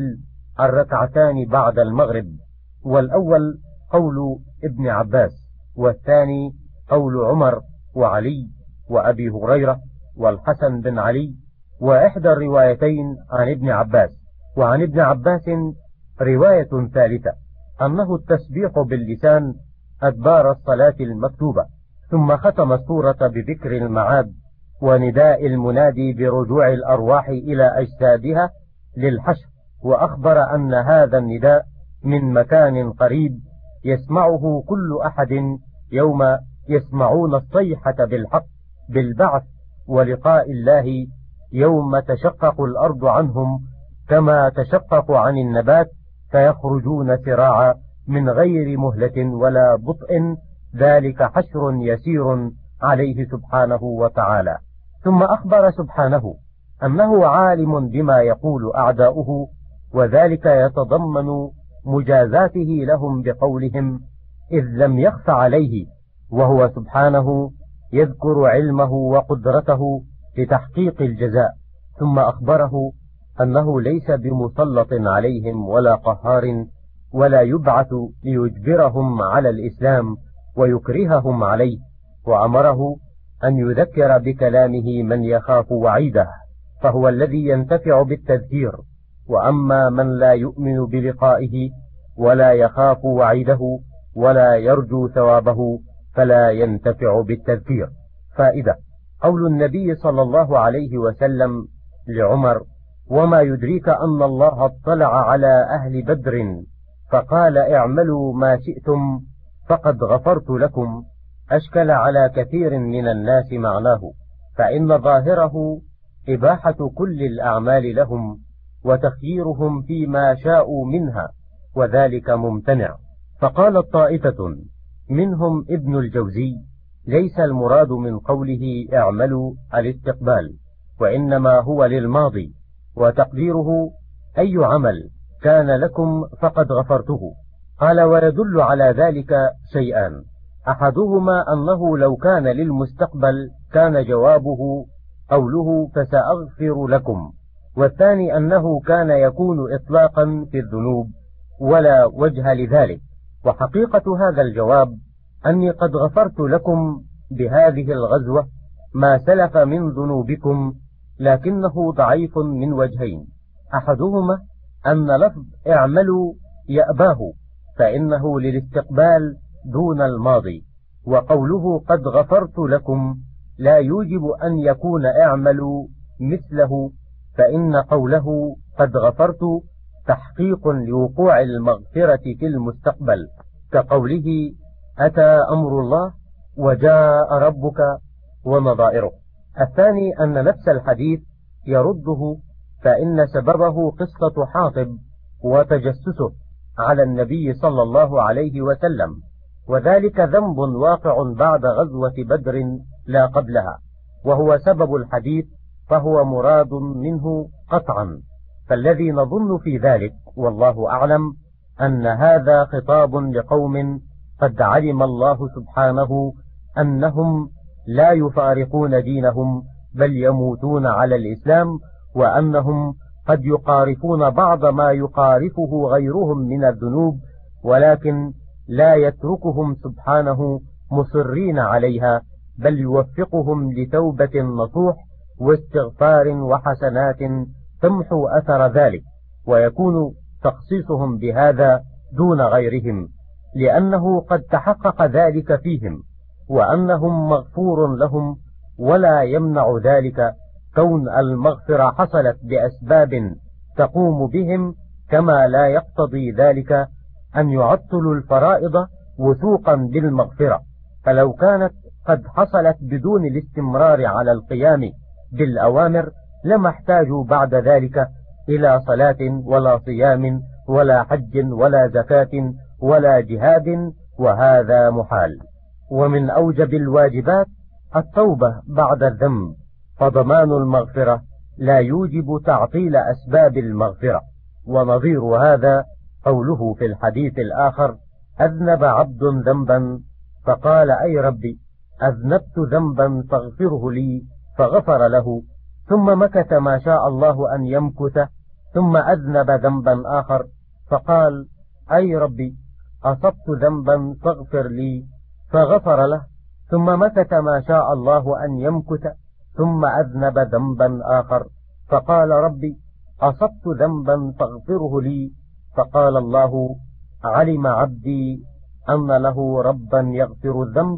S1: 2 بعد المغرب، والأول قول ابن عباس، والثاني قول عمر وعلي وأبي هريرة والحسن بن علي، وإحدى الروايتين عن ابن عباس. وعن ابن عباس رواية ثالثة أنه التسبيح باللسان أدبار الصلاة المكتوبة. ثم ختم السورة بذكر المعاد ونداء المنادي برجوع الأرواح إلى أجسادها للحشر، وأخبر أن هذا النداء من مكان قريب يسمعه كل أحد يوم يسمعون الصيحة بالحق بالبعث ولقاء الله، يوم تشقق الأرض عنهم كما تشقق عن النبات، فيخرجون سراعا من غير مهلة ولا بطء، ذلك حشر يسير عليه سبحانه وتعالى. ثم أخبر سبحانه أنه عالم بما يقول أعداؤه، وذلك يتضمن مجازاته لهم بقولهم إذ لم يخف عليه، وهو سبحانه يذكر علمه وقدرته لتحقيق الجزاء. ثم أخبره أنه ليس بمسلط عليهم ولا قهار، ولا يبعث ليجبرهم على الإسلام ويكرههم عليه، وأمره أن يذكر بكلامه من يخاف وعيده، فهو الذي ينتفع بالتذكير. وأما من لا يؤمن بلقائه ولا يخاف وعيده ولا يرجو ثوابه فلا ينتفع بالتذكير. فائدة: قول النبي صلى الله عليه وسلم لعمر: وما يدريك أن الله اطلع على أهل بدر فقال اعملوا ما شئتم فقد غفرت لكم، أشكل على كثير من الناس معناه، فإن ظاهره إباحة كل الأعمال لهم وتخييرهم فيما شاءوا منها، وذلك ممتنع. فقالت طائفة منهم ابن الجوزي: ليس المراد من قوله اعملوا الاستقبال، وإنما هو للماضي، وتقديره أي عمل كان لكم فقد غفرته. قال: ويدل على ذلك شيئان: أحدهما أنه لو كان للمستقبل كان جوابه قوله فسأغفر لكم، والثاني أنه كان يكون إطلاقا في الذنوب ولا وجه لذلك. وحقيقة هذا الجواب أني قد غفرت لكم بهذه الغزوة ما سلف من ذنوبكم، لكنه ضعيف من وجهين: أحدهما أن لفظ اعملوا يأباه، فإنه للاستقبال دون الماضي، وقوله قد غفرت لكم لا يوجب أن يكون اعملوا مثله، فإن قوله قد غفرت تحقيق لوقوع المغفرة في المستقبل، كقوله أتى أمر الله وجاء ربك ونظائره. الثاني أن نفس الحديث يرده، فإن سببه قصة حاطب وتجسسه على النبي صلى الله عليه وسلم، وذلك ذنب واقع بعد غزوة بدر لا قبلها، وهو سبب الحديث، فهو مراد منه قطعا. فالذي نظن في ذلك والله أعلم أن هذا خطاب لقوم قد علم الله سبحانه أنهم لا يفارقون دينهم بل يموتون على الإسلام، وأنهم قد يقارفون بعض ما يقارفه غيرهم من الذنوب، ولكن لا يتركهم سبحانه مصرين عليها، بل يوفقهم لتوبة نصوح واستغفار وحسنات تمحو أثر ذلك، ويكون تخصيصهم بهذا دون غيرهم. لأنه قد تحقق ذلك فيهم وأنهم مغفور لهم، ولا يمنع ذلك كون المغفرة حصلت بأسباب تقوم بهم، كما لا يقتضي ذلك أن يعطلوا الفرائض وثوقا بالمغفرة، فلو كانت قد حصلت بدون الاستمرار على القيام بالأوامر لما احتاجوا بعد ذلك إلى صلاة ولا صيام ولا حج ولا زكاة ولا جهاد، وهذا محال. ومن أوجب الواجبات التوبة بعد الذنب، فضمان المغفرة لا يوجب تعطيل أسباب المغفرة. ونظير هذا قوله في الحديث الآخر: أذنب عبد ذنبا فقال أي ربي أذنبت ذنبا فاغفره لي، فغفر له، ثم مكث ما شاء الله أن يمكث، ثم أذنب ذنبا آخر فقال أي ربي أصبت ذنبا فاغفر لي، فغفر له، ثم مكث ما شاء الله أن يمكث، ثم أذنب ذنبا آخر فقال ربي أصبت ذنبا فاغفره لي، فقال الله علم عبدي أن له ربا يغفر الذنب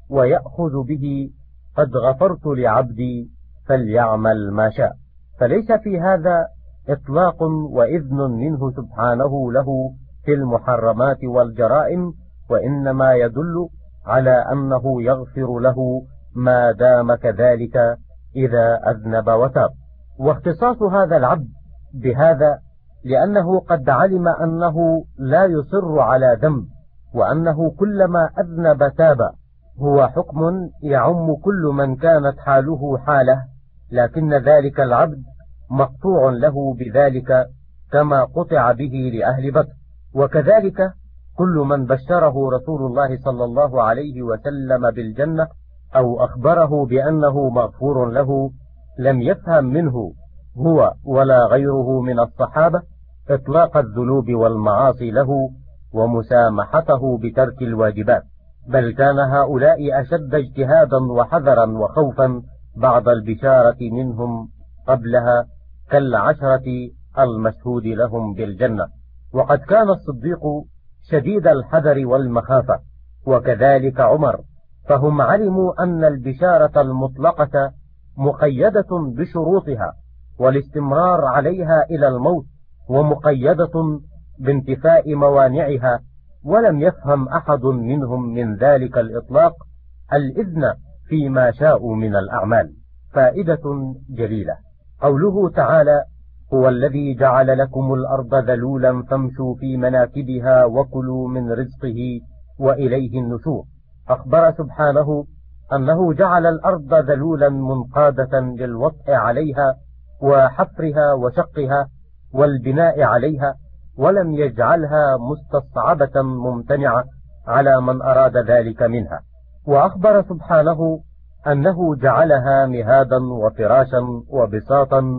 S1: ويأخذ به، قد غفرت لعبدي فليعمل ما شاء. فليس في هذا إطلاق وإذن منه سبحانه له في المحرمات والجرائم، وإنما يدل على أنه يغفر له ما دام كذلك إذا أذنب وتاب. واختصاص هذا العبد بهذا لأنه قد علم أنه لا يصر على ذنب، وأنه كلما أذنب تاب، هو حكم يعم كل من كانت حاله حاله، لكن ذلك العبد مقطوع له بذلك كما قطع به لأهل بدر. وكذلك كل من بشره رسول الله صلى الله عليه وسلم بالجنة أو أخبره بأنه مغفور له لم يفهم منه هو ولا غيره من الصحابة إطلاق الذنوب والمعاصي له ومسامحته بترك الواجبات، بل كان هؤلاء أشد اجتهادا وحذرا وخوفا بعد البشارة منهم قبلها، كالعشرة المشهود لهم بالجنة. وقد كان الصديق شديد الحذر والمخافة، وكذلك عمر، فهم علموا أن البشارة المطلقة مقيدة بشروطها والاستمرار عليها إلى الموت، ومقيدة بانتفاء موانعها، ولم يفهم أحد منهم من ذلك الإطلاق الإذن فيما شاءوا من الأعمال. فائدة جليلة قوله تعالى: هو الذي جعل لكم الأرض ذلولا فامشوا في مناكبها وكلوا من رزقه وإليه النشور. أخبر سبحانه أنه جعل الأرض ذلولا منقادة للوطء عليها وحفرها وشقها والبناء عليها، ولم يجعلها مستصعبة ممتنعة على من أراد ذلك منها. وأخبر سبحانه أنه جعلها مهادا وفراشا وبساطا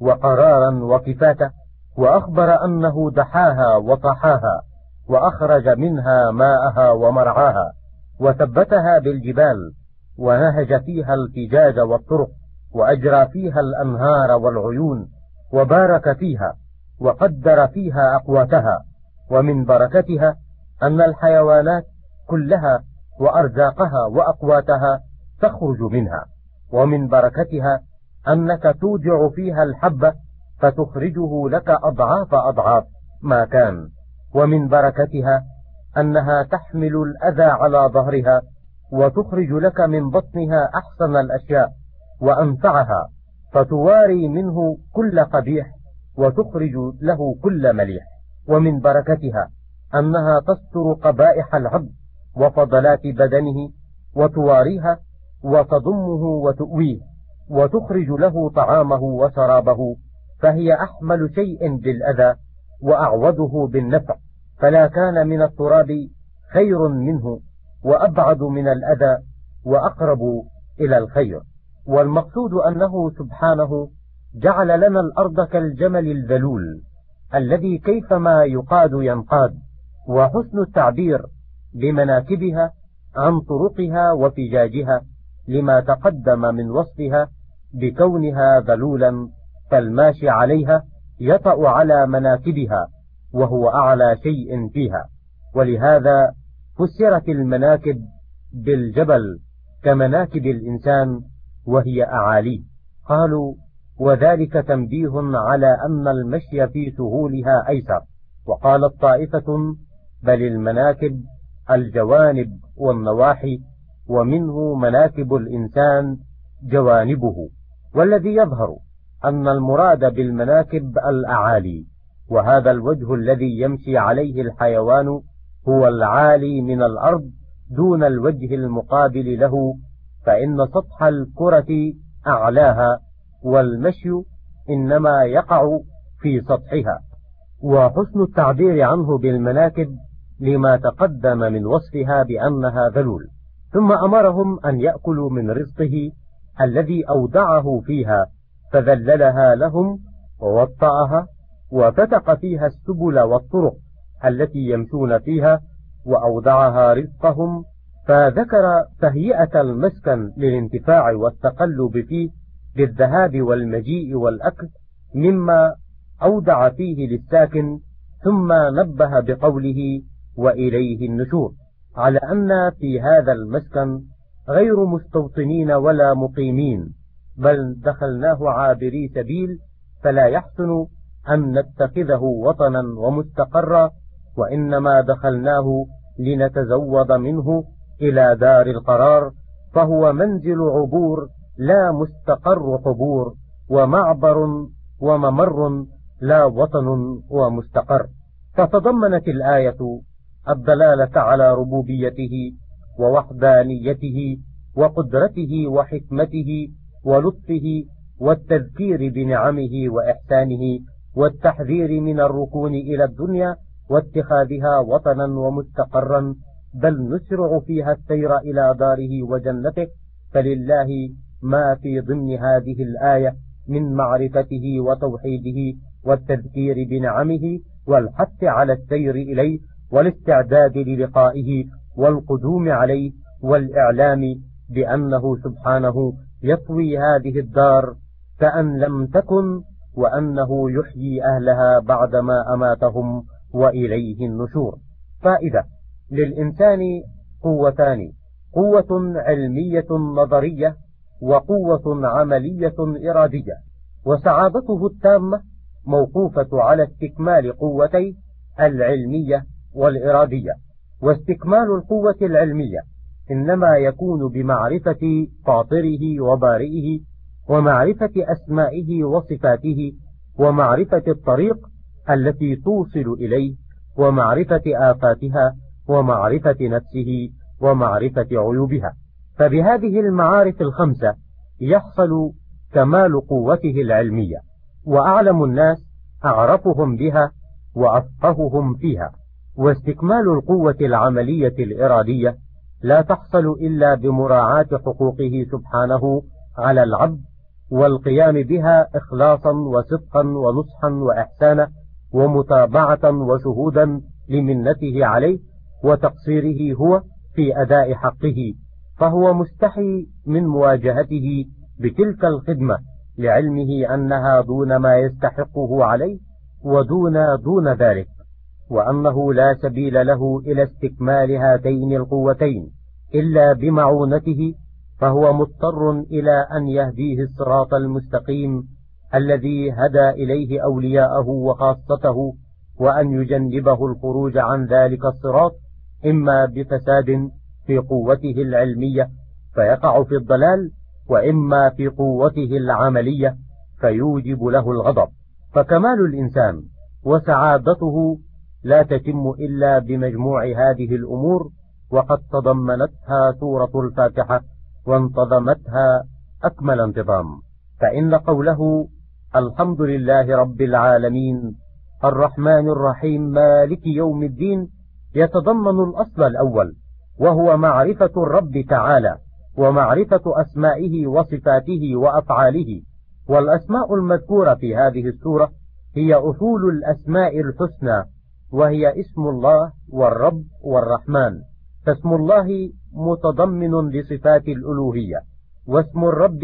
S1: وقرارا وكفاتا، وأخبر أنه دحاها وطحاها وأخرج منها ماءها ومرعاها، وثبتها بالجبال، ونهج فيها الفجاج والطرق، وأجرى فيها الأنهار والعيون، وبارك فيها وقدر فيها أقواتها. ومن بركتها أن الحيوانات كلها وأرزاقها وأقواتها تخرج منها. ومن بركتها أنك تودع فيها الحبة فتخرجه لك أضعاف أضعاف ما كان. ومن بركتها أنها تحمل الأذى على ظهرها وتخرج لك من بطنها أحسن الأشياء وأنفعها، فتواري منه كل قبيح وتخرج له كل مليح. ومن بركتها أنها تستر قبائح العبد وفضلات بدنه وتواريها وتضمه وتؤويه، وتخرج له طعامه وشرابه، فهي أحمل شيء بالأذى وأعوده بالنفع، فلا كان من التراب خير منه وأبعد من الأذى وأقرب إلى الخير. والمقصود أنه سبحانه جعل لنا الأرض كالجمل الذلول الذي كيفما يقاد ينقاد، وحسن التعبير بمناكبها عن طرقها وفجاجها لما تقدم من وصفها بكونها ذلولا، فالماشي عليها يطأ على مناكبها وهو أعلى شيء فيها. ولهذا فسرت المناكب بالجبل كمناكب الإنسان وهي أعاليه. قالوا: وذلك تنبيه على أن المشي في سهولها أيسر. وقالت طائفة: بل المناكب الجوانب والنواحي، ومنه مناكب الإنسان جوانبه. والذي يظهر أن المراد بالمناكب الأعالي، وهذا الوجه الذي يمشي عليه الحيوان هو العالي من الأرض دون الوجه المقابل له، فإن سطح الكرة أعلاها، والمشي إنما يقع في سطحها. وحسن التعبير عنه بالمناكب لما تقدم من وصفها بأنها ذلول. ثم أمرهم أن يأكلوا من رزقه الذي أودعه فيها، فذللها لهم ووطأها، وفتق فيها السبل والطرق التي يمشون فيها، وأودعها رزقهم. فذكر تهيئة المسكن للانتفاع والتقلب فيه بالذهاب والمجيء والأكل مما أودع فيه للساكن، ثم نبه بقوله: وإليه النشور، على أن في هذا المسكن غير مستوطنين ولا مقيمين، بل دخلناه عابري سبيل، فلا يحسن أن نتخذه وطنا ومستقرا، وإنما دخلناه لنتزود منه إلى دار القرار، فهو منزل عبور لا مستقر حبور، ومعبر وممر لا وطن ومستقر. فتضمنت الآية الدلالة على ربوبيته ووحدانيته وقدرته وحكمته ولطفه، والتذكير بنعمه وإحسانه، والتحذير من الركون إلى الدنيا واتخاذها وطنا ومستقرا، بل نسرع فيها السير إلى داره وجنته. فلله ما في ضمن هذه الآية من معرفته وتوحيده والتذكير بنعمه والحث على السير إليه والاستعداد للقائه والقدوم عليه، والإعلام بأنه سبحانه يطوي هذه الدار كأن لم تكن، وأنه يحيي أهلها بعدما أماتهم، وإليه النشور. فائدة: للإنسان قوتان: قوة علمية نظرية، وقوة عملية إرادية، وسعادته التامة موقوفة على استكمال قوتي العلمية والإرادية. واستكمال القوة العلمية إنما يكون بمعرفة فاطره وبارئه، ومعرفة أسمائه وصفاته، ومعرفة الطريق التي توصل إليه، ومعرفة آفاتها، ومعرفة نفسه، ومعرفة عيوبها. فبهذه المعارف الخمسة يحصل كمال قوته العلمية، وأعلم الناس أعرفهم بها وأفقههم فيها. واستكمال القوة العملية الإرادية لا تحصل إلا بمراعاة حقوقه سبحانه على العبد، والقيام بها إخلاصا وصدقا ونصحا وإحسانا ومتابعة وشهودا لمنته عليه وتقصيره هو في أداء حقه، فهو مستحي من مواجهته بتلك الخدمة لعلمه أنها دون ما يستحقه عليه ودون ذلك، وأنه لا سبيل له إلى استكمال هاتين القوتين إلا بمعونته، فهو مضطر إلى أن يهديه الصراط المستقيم الذي هدى إليه أولياءه وخاصته، وأن يجنبه الخروج عن ذلك الصراط إما بفساد في قوته العلمية فيقع في الضلال، وإما في قوته العملية فيوجب له الغضب. فكمال الإنسان وسعادته لا تتم إلا بمجموع هذه الأمور، وقد تضمنتها سورة الفاتحة وانتظمتها أكمل انتظام. فإن قوله الحمد لله رب العالمين الرحمن الرحيم مالك يوم الدين يتضمن الأصل الأول، وهو معرفة الرب تعالى ومعرفة أسمائه وصفاته وأفعاله. والأسماء المذكورة في هذه السورة هي أصول الأسماء الحسنى، وهي اسم الله والرب والرحمن. فاسم الله متضمن لصفات الألوهية، واسم الرب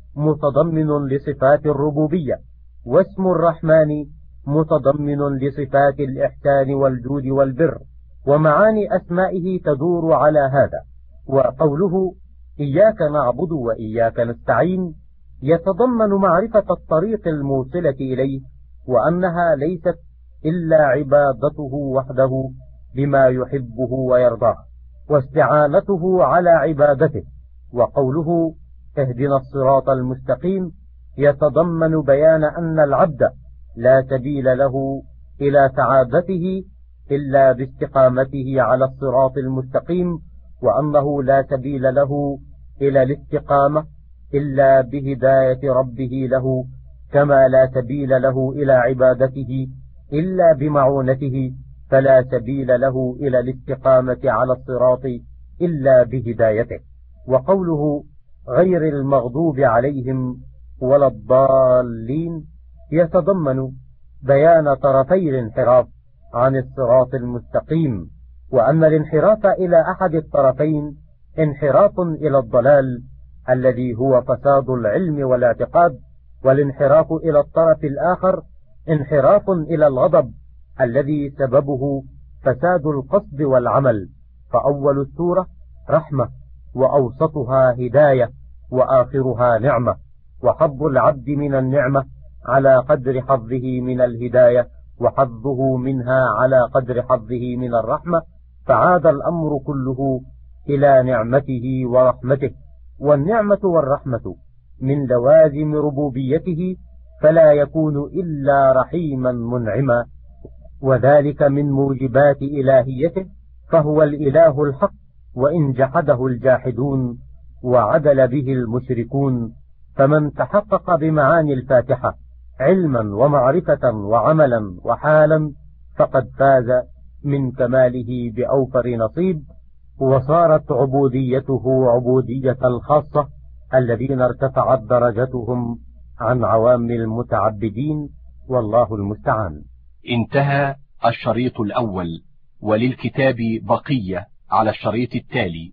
S1: متضمن لصفات الربوبية، واسم الرحمن متضمن لصفات الإحسان والجود والبر، ومعاني أسمائه تدور على هذا. وقوله إياك نعبد وإياك نستعين يتضمن معرفة الطريق الموصلة إليه، وأنها ليست إلا عبادته وحده بما يحبه ويرضاه، واستعانته على عبادته. وقوله اهدنا الصراط المستقيم يتضمن بيان أن العبد لا سبيل له إلى سعادته إلا باستقامته على الصراط المستقيم، وأنه لا سبيل له إلى الاستقامة إلا بهداية ربه له، كما لا سبيل له إلى عبادته إلا بمعونته، فلا سبيل له إلى الاستقامة على الصراط إلا بهدايته. وقوله غير المغضوب عليهم ولا الضالين يتضمن بيان طرفي الانحراف عن الصراط المستقيم، وأن الانحراف إلى أحد الطرفين انحراف إلى الضلال الذي هو فساد العلم والاعتقاد، والانحراف إلى الطرف الآخر انحراف إلى الغضب الذي سببه فساد القصد والعمل. فأول السورة رحمة، وأوسطها هداية، وآخرها نعمة، وحظ العبد من النعمة على قدر حظه من الهداية، وحظه منها على قدر حظه من الرحمة، فعاد الأمر كله إلى نعمته ورحمته. والنعمة والرحمة من لوازم ربوبيته، فلا يكون إلا رحيما منعما، وذلك من موجبات إلهيته، فهو الإله الحق، وإن جحده الجاحدون وعدل به المشركون. فمن تحقق بمعاني الفاتحة علما ومعرفة وعملا وحالا فقد فاز من كماله بأوفر نصيب، وصارت عبوديته عبودية الخاصة الذين ارتفعت درجتهم عن عوام المتعبدين، والله المستعان.
S2: انتهى الشريط الأول، وللكتاب بقية على الشريط التالي.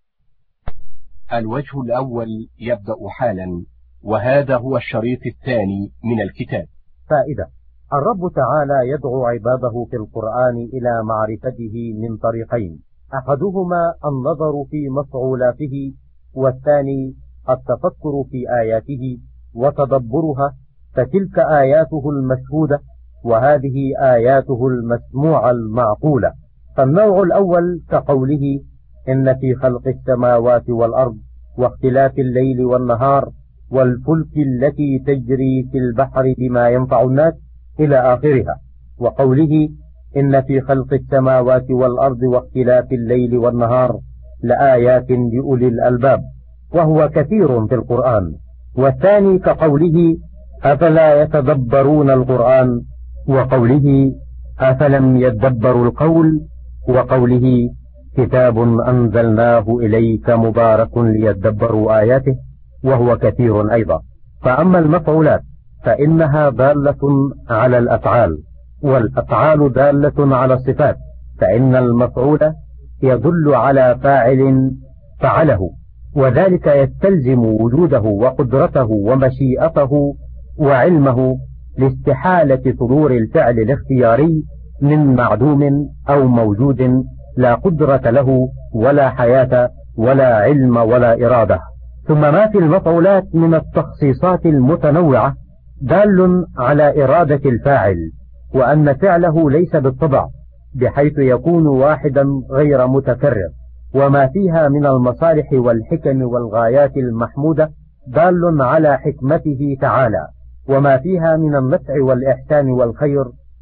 S2: الوجه الأول يبدأ حالا، وهذا هو الشريط الثاني من الكتاب.
S1: فائدة: الرب تعالى يدعو عباده في القرآن إلى معرفته من طريقين: أحدهما النظر في مفعولاته، والثاني التفكر في آياته وتدبرها، فتلك آياته المشهودة، وهذه آياته المسموعة المعقولة. فالنوع الأول كقوله إن في خلق السماوات والأرض واختلاف الليل والنهار والفلك التي تجري في البحر بما ينفع الناس إلى آخرها، وقوله إن في خلق السماوات والأرض واختلاف الليل والنهار لآيات لأولي الألباب، وهو كثير في القرآن. والثاني كقوله أفلا يتدبرون القرآن، وقوله أفلم يدبروا القول، وقوله كتاب أنزلناه إليك مبارك ليدبروا آياته، وهو كثير أيضا. فأما المفعولات فإنها دالة على الأفعال، والأفعال دالة على الصفات، فإن المفعول يدل على فاعل فعله، وذلك يستلزم وجوده وقدرته ومشيئته وعلمه لاستحالة صدور الفعل الاختياري من معدوم أو موجود لا قدرة له ولا حياة ولا علم ولا إرادة. ثم ما في المفعولات من التخصيصات المتنوعة دال على إرادة الفاعل، وأن فعله ليس بالطبع بحيث يكون واحدا غير متكرر. وما فيها من المصالح والحكم والغايات المحمودة دال على حكمته تعالى، وما فيها من النفع والإحسان والخير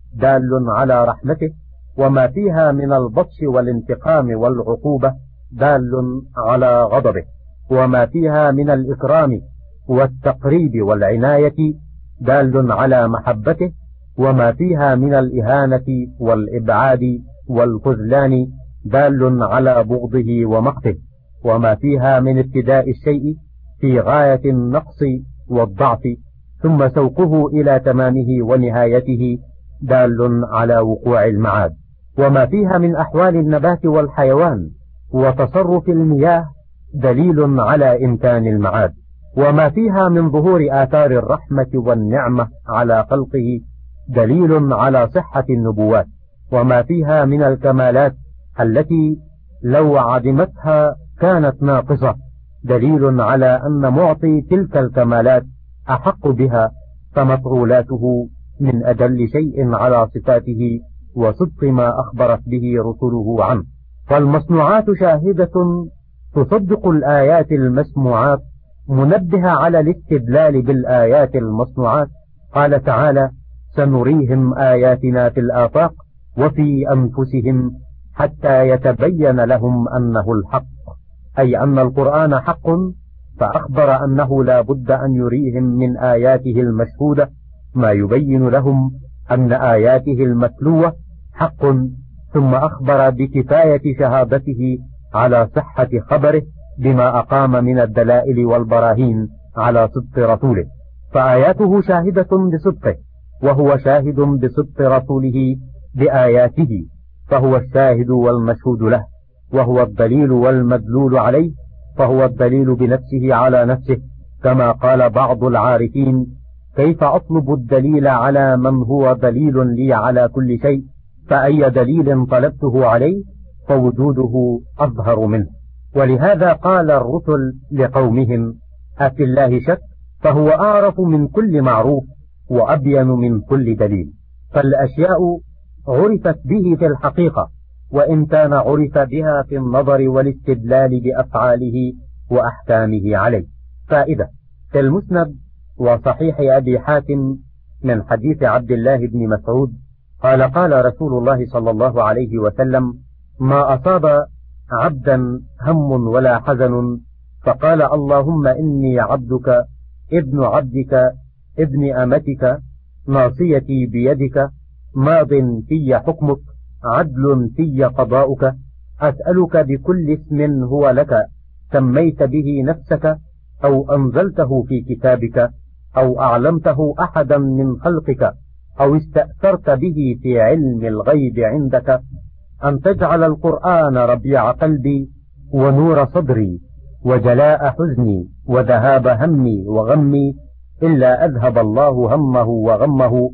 S1: دال على رحمته، وما فيها من البطش والانتقام والعقوبة دال على غضبه، وما فيها من الإكرام والتقريب والعناية دال على محبته، وما فيها من الإهانة والإبعاد والخذلان دال على بغضه ومقته، وما فيها من ابتداء الشيء في غاية النقص والضعف ثم سوقه إلى تمامه ونهايته دال على وقوع المعاد، وما فيها من أحوال النبات والحيوان وتصرف المياه دليل على إمكان المعاد، وما فيها من ظهور آثار الرحمة والنعمة على خلقه دليل على صحة النبوات، وما فيها من الكمالات التي لو عدمتها كانت ناقصة، دليل على أن معطي تلك الكمالات أحق بها، فمفعولاته من أدل شيء على صفاته وصدق ما أخبرت به رسله عنه. فالمصنوعات شاهدة تصدق الآيات المسموعات، منبهة على الاستدلال بالآيات المصنوعات. قال تعالى: سنريهم آياتنا في الآفاق وفي أنفسهم حتى يتبين لهم أنه الحق، أي أن القرآن حق، فأخبر أنه لا بد أن يريهم من آياته المشهودة ما يبين لهم أن آياته المتلوة حق، ثم أخبر بكفاية شهادته على صحة خبره بما أقام من الدلائل والبراهين على صدق رسوله، فآياته شاهدة بصدقه، وهو شاهد بصدق رسوله بآياته، فهو الشاهد والمشهود له، وهو الدليل والمدلول عليه، فهو الدليل بنفسه على نفسه، كما قال بعض العارفين: كيف أطلب الدليل على من هو دليل لي على كل شيء، فأي دليل طلبته عليه فوجوده أظهر منه. ولهذا قال الرسل لقومهم: أفي الله شك، فهو أعرف من كل معروف وأبين من كل دليل. فالأشياء عرفت به في الحقيقة، وإن كان عرف بها في النظر والاستدلال بأفعاله وأحكامه عليه. فائدة: في المسند وصحيح أبي حاتم من حديث عبد الله بن مسعود قال: قال رسول الله صلى الله عليه وسلم: ما أصاب عبدا هم ولا حزن فقال: اللهم إني عبدك ابن عبدك ابن أمتك ناصيتي بيدك ماض في حكمك عدل في قضاؤك، أسألك بكل اسم هو لك سميت به نفسك أو أنزلته في كتابك أو أعلمته أحدا من خلقك أو استأثرت به في علم الغيب عندك، أن تجعل القرآن ربيع قلبي ونور صدري وجلاء حزني وذهاب همي وغمي، إلا أذهب الله همه وغمه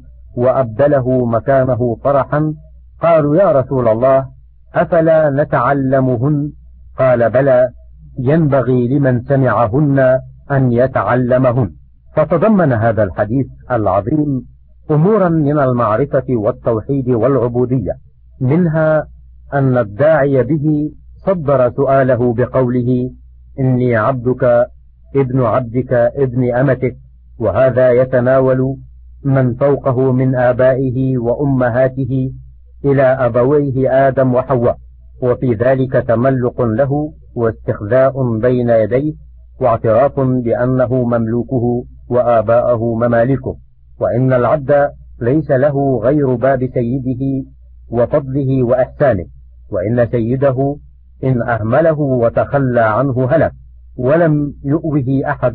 S1: وأبدله مكانه فرحا. قالوا: يا رسول الله، أفلا نتعلمهن؟ قال: بلى، ينبغي لمن سمعهن أن يتعلمهن. فتضمن هذا الحديث العظيم أمورا من المعرفة والتوحيد والعبودية، منها أن الداعي به صدر سؤاله بقوله: إني عبدك ابن عبدك ابن أمتك، وهذا يتناول من فوقه من آبائه وأمهاته إلى أبويه آدم وحواء، وفي ذلك تملق له واستخذاء بين يديه واعتراف بأنه مملوكه وآباءه ممالكه، وإن العبد ليس له غير باب سيده وفضله وإحسانه، وإن سيده إن أهمله وتخلى عنه هلك، ولم يؤوه أحد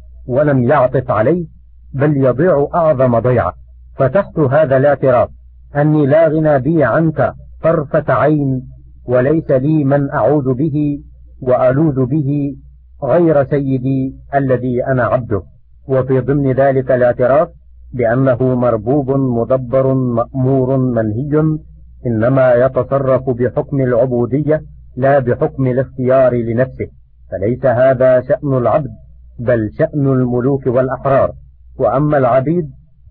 S1: ولم يعطف عليه، بل يضيع أعظم ضيعة. فتحت هذا الاعتراف أني لا غنى بي عنك طرفة عين، وليس لي من أعوذ به وألوذ به غير سيدي الذي أنا عبده، وفي ضمن ذلك الاعتراف بأنه مربوب مدبر مأمور منهي، إنما يتصرف بحكم العبودية لا بحكم الاختيار لنفسه، فليس هذا شأن العبد بل شأن الملوك والأحرار. وأما العبيد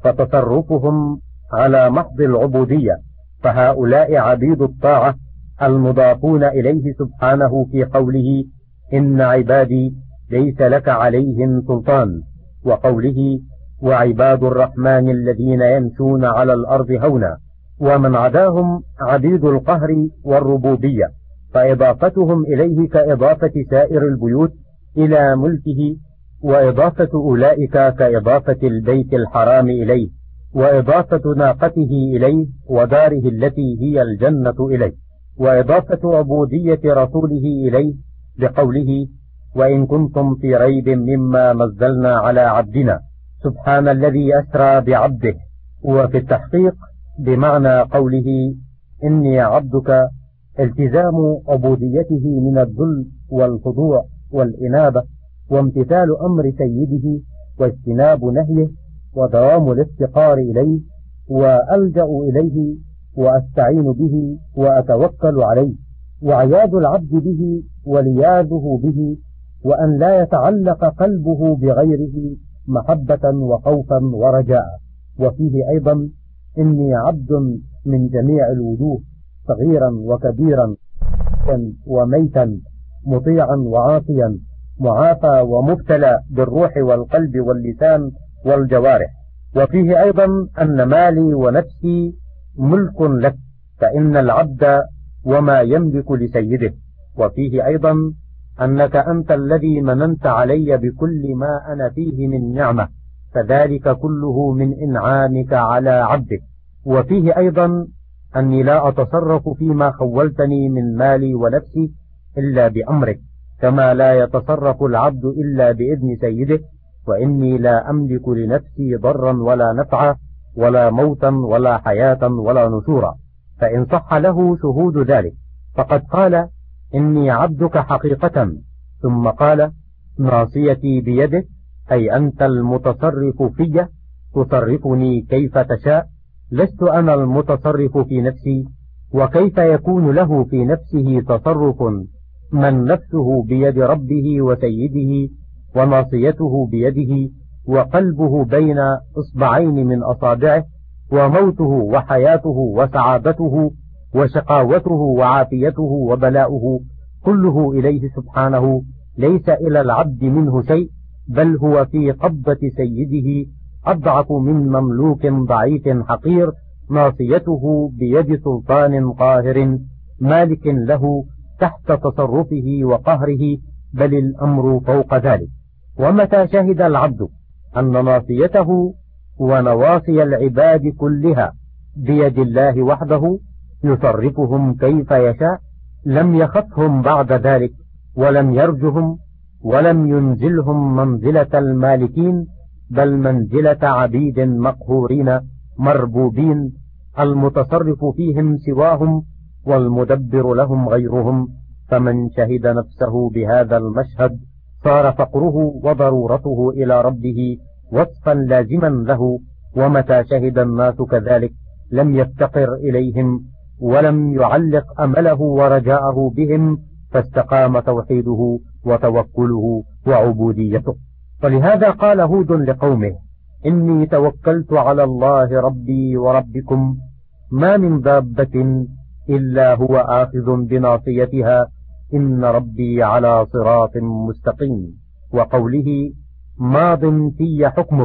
S1: فتصرفهم على محض العبودية، فهؤلاء عبيد الطاعة المضافون إليه سبحانه في قوله: إن عبادي ليس لك عليهم سلطان، وقوله: وعباد الرحمن الذين يمشون على الأرض هونا. ومن عداهم عبيد القهر والربوبية، فإضافتهم إليه كإضافة سائر البيوت إلى ملكه، وإضافة أولئك كإضافة البيت الحرام إليه، وإضافة ناقته إليه وداره التي هي الجنة إليه، وإضافة عبودية رسوله إليه بقوله: وإن كنتم في ريب مما نزلنا على عبدنا سبحان الذي أسرى بعبده. وفي التحقيق بمعنى قوله: إني عبدك التزام عبوديته من الذل والخضوع والإنابة وامتثال أمر سيده واجتناب نهيه ودوام الافتقار إليه، وألجأ إليه وأستعين به وأتوكل عليه، وعياذ العبد به ولياذه به، وأن لا يتعلق قلبه بغيره محبة وخوفا ورجاء. وفيه أيضا إني عبد من جميع الوجوه، صغيرا وكبيرا وميتا، مطيعا وعاصيا، معافى ومبتلى بالروح والقلب واللسان والجوارح. وفيه أيضا أن مالي ونفسي ملك لك، فإن العبد وما يملك لسيده. وفيه أيضا أنك أنت الذي مننت علي بكل ما أنا فيه من نعمة، فذلك كله من إنعامك على عبدك. وفيه أيضا أني لا أتصرف فيما خولتني من مالي ونفسي إلا بأمرك، كما لا يتصرف العبد إلا بإذن سيده، وإني لا أملك لنفسي ضرا ولا نفعا ولا موتا ولا حياة ولا نشورا. فإن صح له شهود ذلك فقد قال إني عبدك حقيقة، ثم قال ناصيتي بيدك، أي أنت المتصرف في، تصرفني كيف تشاء، لست أنا المتصرف في نفسي. وكيف يكون له في نفسه تصرف من نفسه بيد ربه وسيده، وناصيته بيده، وقلبه بين إصبعين من أصابعه، وموته وحياته وسعادته وشقاوته وعافيته وبلاؤه كله إليه سبحانه، ليس إلى العبد منه شيء، بل هو في قبضة سيده أضعف من مملوك ضعيف حقير، ناصيته بيد سلطان قاهر مالك له تحت تصرفه وقهره، بل الأمر فوق ذلك. ومتى شهد العبد أن ناصيته ونواصي العباد كلها بيد الله وحده يصرفهم كيف يشاء، لم يخفهم بعد ذلك، ولم يرجهم، ولم ينزلهم منزلة المالكين، بل منزلة عبيد مقهورين مربوبين، المتصرف فيهم سواهم والمدبر لهم غيرهم. فمن شهد نفسه بهذا المشهد صار فقره وضرورته إلى ربه وصفا لازما له، ومتى شهد الناس كذلك لم يفتقر إليهم ولم يعلق أمله ورجاءه بهم، فاستقام توحيده وتوكله وعبوديته. ولهذا قال هود لقومه إني توكلت على الله ربي وربكم، ما من دابة إلا هو آخذ بناصيتها، إن ربي على صراط مستقيم. وقوله ماض في حكمك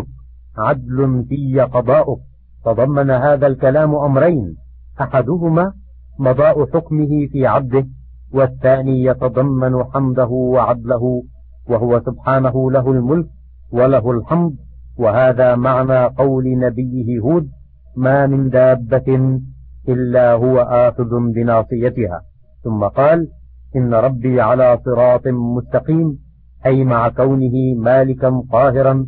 S1: عدل في قضاؤك، تضمن هذا الكلام أمرين، أحدهما مضاء حكمه في عبده، والثاني يتضمن حمده وعدله، وهو سبحانه له الملك وله الحمد. وهذا معنى قول نبيه هود ما من دابة إلا هو آخذ بناصيتها. ثم قال إن ربي على صراط مستقيم، أي مع كونه مالكا قاهرا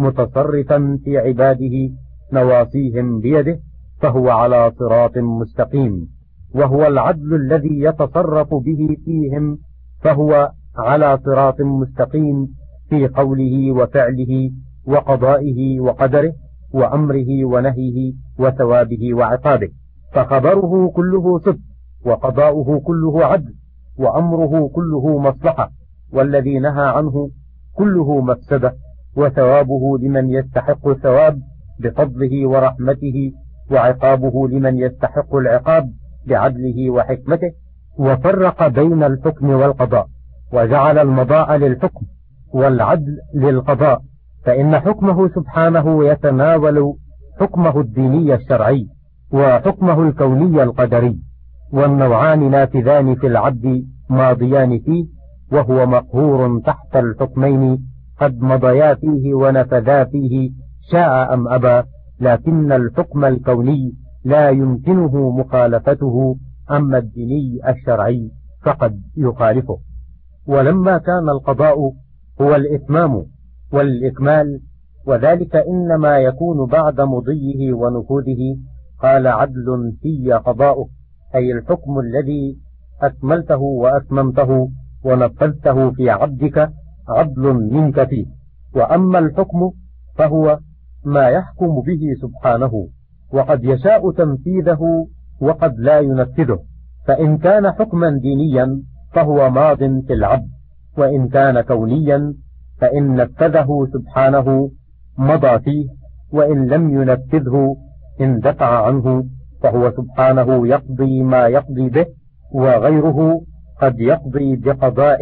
S1: متصرفا في عباده نواصيهم بيده، فهو على صراط مستقيم، وهو العدل الذي يتصرف به فيهم، فهو على صراط مستقيم في قوله وفعله وقضائه وقدره وأمره ونهيه وثوابه وعقابه. فخبره كله صدق، وقضاؤه كله عدل، وأمره كله مصلحة، والذي نهى عنه كله مفسدة، وثوابه لمن يستحق الثواب بفضله ورحمته، وعقابه لمن يستحق العقاب بعدله وحكمته. وفرق بين الحكم والقضاء، وجعل المضاء للحكم والعدل للقضاء، فإن حكمه سبحانه يتناول حكمه الديني الشرعي وحكمه الكوني القدري، والنوعان نافذان في العبد ماضيان فيه، وهو مقهور تحت الحكمين قد مضيا فيه ونفذا فيه شاء أم أبى، لكن الحكم الكوني لا يمكنه مخالفته، أما الديني الشرعي فقد يخالفه. ولما كان القضاء هو الإتمام والإكمال، وذلك إنما يكون بعد مضيه ونفوذه، قال عدل في قضاؤه، أي الحكم الذي أكملته وأتممته ونفذته في عبدك عدل منك فيه. وأما الحكم فهو ما يحكم به سبحانه، وقد يشاء تنفيذه وقد لا ينفذه، فإن كان حكما دينيا فهو ماض في العبد، وإن كان كونيا فإن نفذه سبحانه مضى فيه، وإن لم ينفذه اندفع عنه، فهو سبحانه يقضي ما يقضي به، وغيره قد يقضي بقضاء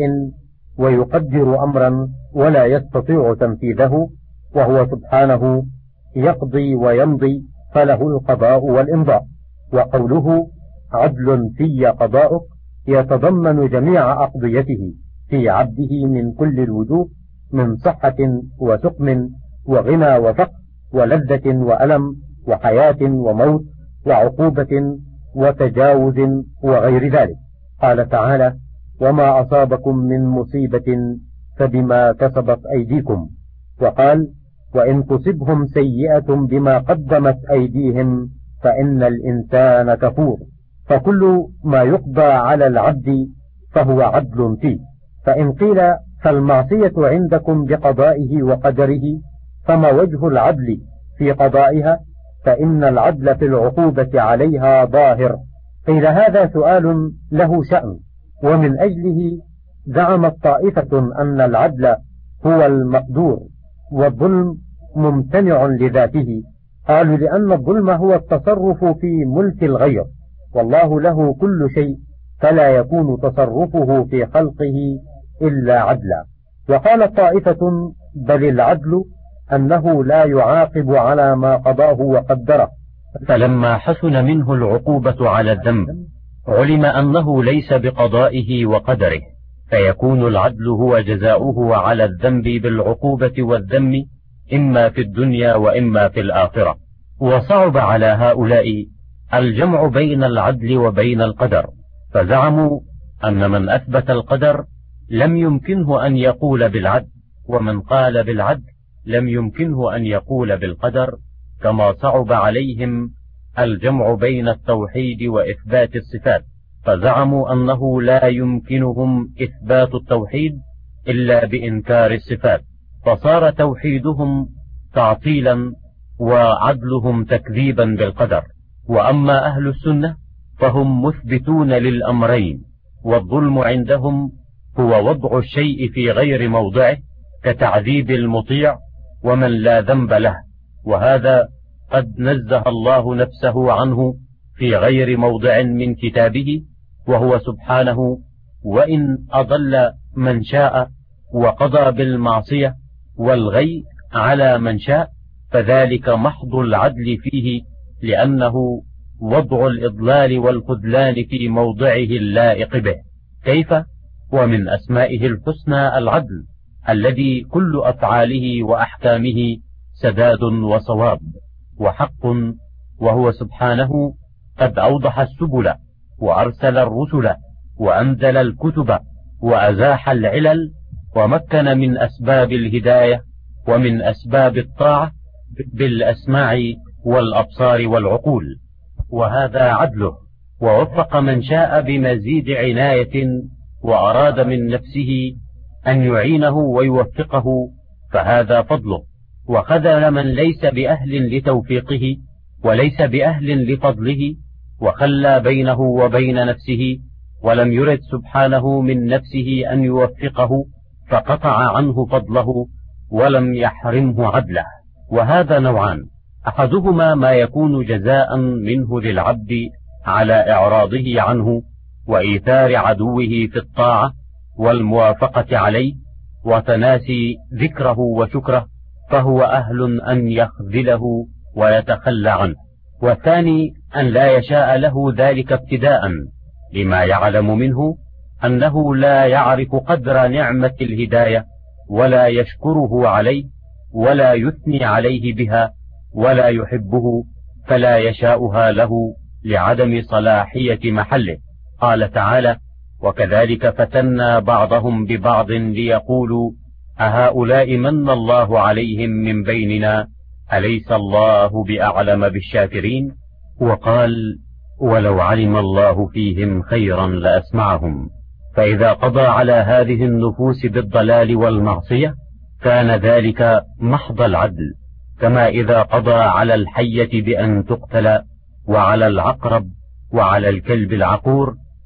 S1: ويقدر أمرا ولا يستطيع تنفيذه، وهو سبحانه يقضي ويمضي، فله القضاء والإمضاء. وقوله عدل في قضاؤك يتضمن جميع أقضيته في عبده من كل الوجوه، من صحة وسقم وغنى وفقر ولذة وألم وحياة وموت وعقوبة وتجاوز وغير ذلك. قال تعالى: وما أصابكم من مصيبة فبما كسبت أيديكم. وقال: وإن تصبهم سيئة بما قدمت أيديهم فإن الإنسان كفور. فكل ما يقضى على العبد فهو عدل فيه. فإن قيل فالمعصية عندكم بقضائه وقدره، فما وجه العدل في قضائها؟ فإن العدل في العقوبة عليها ظاهر. قيل هذا سؤال له شأن، ومن أجله زعمت طائفة أن العدل هو المقدور والظلم ممتنع لذاته. قالوا لأن الظلم هو التصرف في ملك الغير، والله له كل شيء، فلا يكون تصرفه في خلقه إلا عدلا. وقالت طائفة بل العدل أنه لا يعاقب على ما قضاه وقدره،
S3: فلما حسن منه العقوبة على الذنب علم أنه ليس بقضائه وقدره، فيكون العدل هو جزاؤه على الذنب بالعقوبة والذم، إما في الدنيا وإما في الآخرة. وصعب على هؤلاء الجمع بين العدل وبين القدر، فزعموا أن من أثبت القدر لم يمكنه أن يقول بالعدل، ومن قال بالعدل لم يمكنه أن يقول بالقدر، كما صعب عليهم الجمع بين التوحيد وإثبات الصفات، فزعموا أنه لا يمكنهم إثبات التوحيد إلا بإنكار الصفات، فصار توحيدهم تعطيلا وعدلهم تكذيبا بالقدر. وأما أهل السنة فهم مثبتون للأمرين، والظلم عندهم هو وضع الشيء في غير موضعه كتعذيب المطيع ومن لا ذنب له، وهذا قد نزه الله نفسه عنه في غير موضع من كتابه، وهو سبحانه: وإن أضل من شاء وقضى بالمعصية والغي على من شاء فذلك محض العدل فيه، لأنه وضع الإضلال والخذلان في موضعه اللائق به. كيف؟ ومن أسمائه الحسنى العدل، الذي كل أفعاله وأحكامه سداد وصواب وحق، وهو سبحانه قد أوضح السبل وأرسل الرسل وأنزل الكتب وأزاح العلل، ومكن من أسباب الهداية ومن أسباب الطاعة بالأسماع والأبصار والعقول، وهذا عدله. ووفق من شاء بمزيد عناية وأراد من نفسه أن يعينه ويوفقه فهذا فضله، وخذل من ليس بأهل لتوفيقه وليس بأهل لفضله، وخلى بينه وبين نفسه، ولم يرد سبحانه من نفسه أن يوفقه فقطع عنه فضله ولم يحرمه عدله. وهذا نوعان: أحدهما ما يكون جزاء منه للعبد على إعراضه عنه وإيثار عدوه في الطاعة والموافقة عليه وتناسي ذكره وشكره، فهو أهل أن يخذله ويتخلى عنه. والثاني أن لا يشاء له ذلك ابتداء، لما يعلم منه أنه لا يعرف قدر نعمة الهداية ولا يشكره عليه ولا يثني عليه بها ولا يحبه، فلا يشاؤها له لعدم صلاحية محله. قال تعالى: وكذلك فتنا بعضهم ببعض ليقولوا أهؤلاء من الله عليهم من بيننا أليس الله بأعلم بالشاكرين. وقال: ولو علم الله فيهم خيرا لأسمعهم. فإذا قضى على هذه النفوس بالضلال والمعصية كان ذلك محض العدل، كما إذا قضى على الحية بأن تقتل وعلى العقرب وعلى الكلب العقور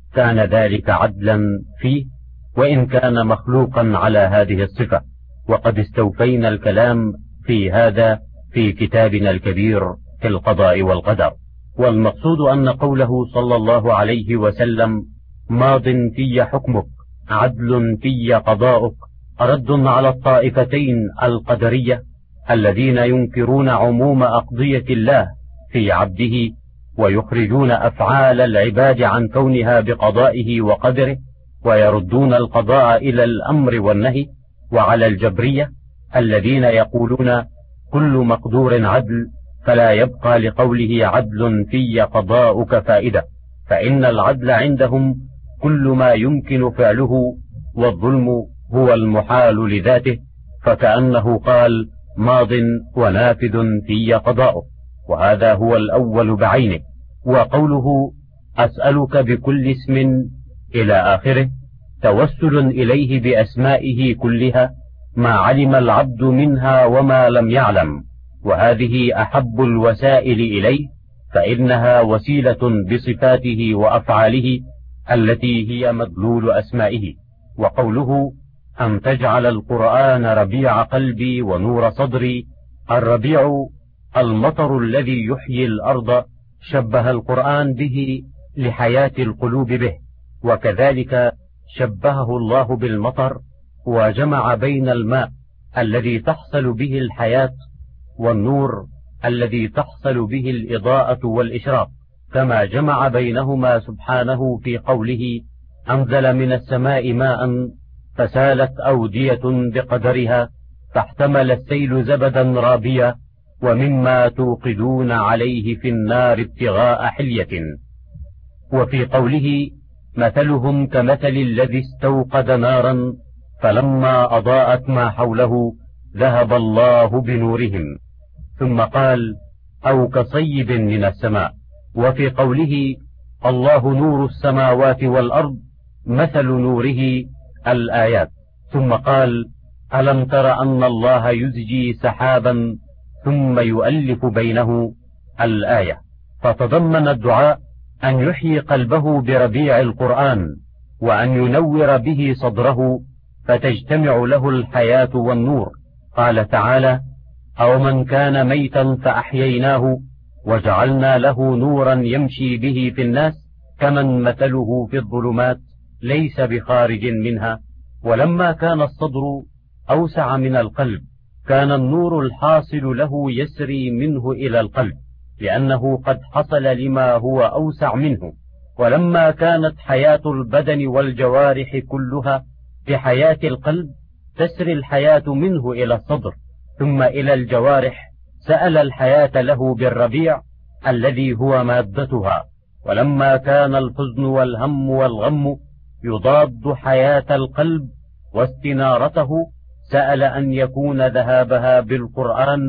S3: كان ذلك عدلا فيه، وإن كان مخلوقا على هذه الصفة. وقد استوفينا الكلام في هذا في كتابنا الكبير في القضاء والقدر. والمقصود أن قوله صلى الله عليه وسلم ماض في حكمك عدل في قضاؤك رد على الطائفتين القدرية الذين ينكرون عموم أقضية الله في عبده، ويخرجون أفعال العباد عن كونها بقضائه وقدره، ويردون القضاء إلى الأمر والنهي، وعلى الجبرية الذين يقولون كل مقدور عدل، فلا يبقى لقوله عدل في قضاؤك فائدة، فإن العدل عندهم كل ما يمكن فعله، والظلم هو المحال لذاته، فكأنه قال ماض ونافذ في قضاؤه، وهذا هو الأول بعينه. وقوله أسألك بكل اسم إلى آخره توسل إليه بأسمائه كلها ما علم العبد منها وما لم يعلم، وهذه أحب الوسائل إليه، فإنها وسيلة بصفاته وأفعاله التي هي مدلول أسمائه. وقوله أن تجعل القرآن ربيع قلبي ونور صدري، الربيع المطر الذي يحيي الأرض، شبه القرآن به لحياة القلوب به، وكذلك شبهه الله بالمطر، وجمع بين الماء الذي تحصل به الحياة والنور الذي تحصل به الإضاءة والإشراق، كما جمع بينهما سبحانه في قوله أنزل من السماء ماء فسالت أودية بقدرها فاحتمل السيل زبدا رابيا ومما توقدون عليه في النار ابتغاء حلية. وفي قوله مثلهم كمثل الذي استوقد نارا فلما أضاءت ما حوله ذهب الله بنورهم، ثم قال أو كصيب من السماء. وفي قوله الله نور السماوات والأرض مثل نوره الآيات، ثم قال ألم تر أن الله يزجي سحابا ثم يؤلف بينه الآية. فتضمن الدعاء أن يحيي قلبه بربيع القرآن، وأن ينور به صدره فتجتمع له الحياة والنور. قال تعالى أو من كان ميتا فأحييناه وجعلنا له نورا يمشي به في الناس كمن مثله في الظلمات ليس بخارج منها. ولما كان الصدر أوسع من القلب كان النور الحاصل له يسري منه إلى القلب، لأنه قد حصل لما هو أوسع منه. ولما كانت حياة البدن والجوارح كلها بحياة القلب تسري الحياة منه إلى الصدر ثم إلى الجوارح، سأل الحياة له بالربيع الذي هو مادتها. ولما كان الحزن والهم والغم يضاد حياة القلب واستنارته سأل أن يكون ذهابها بالقرآن،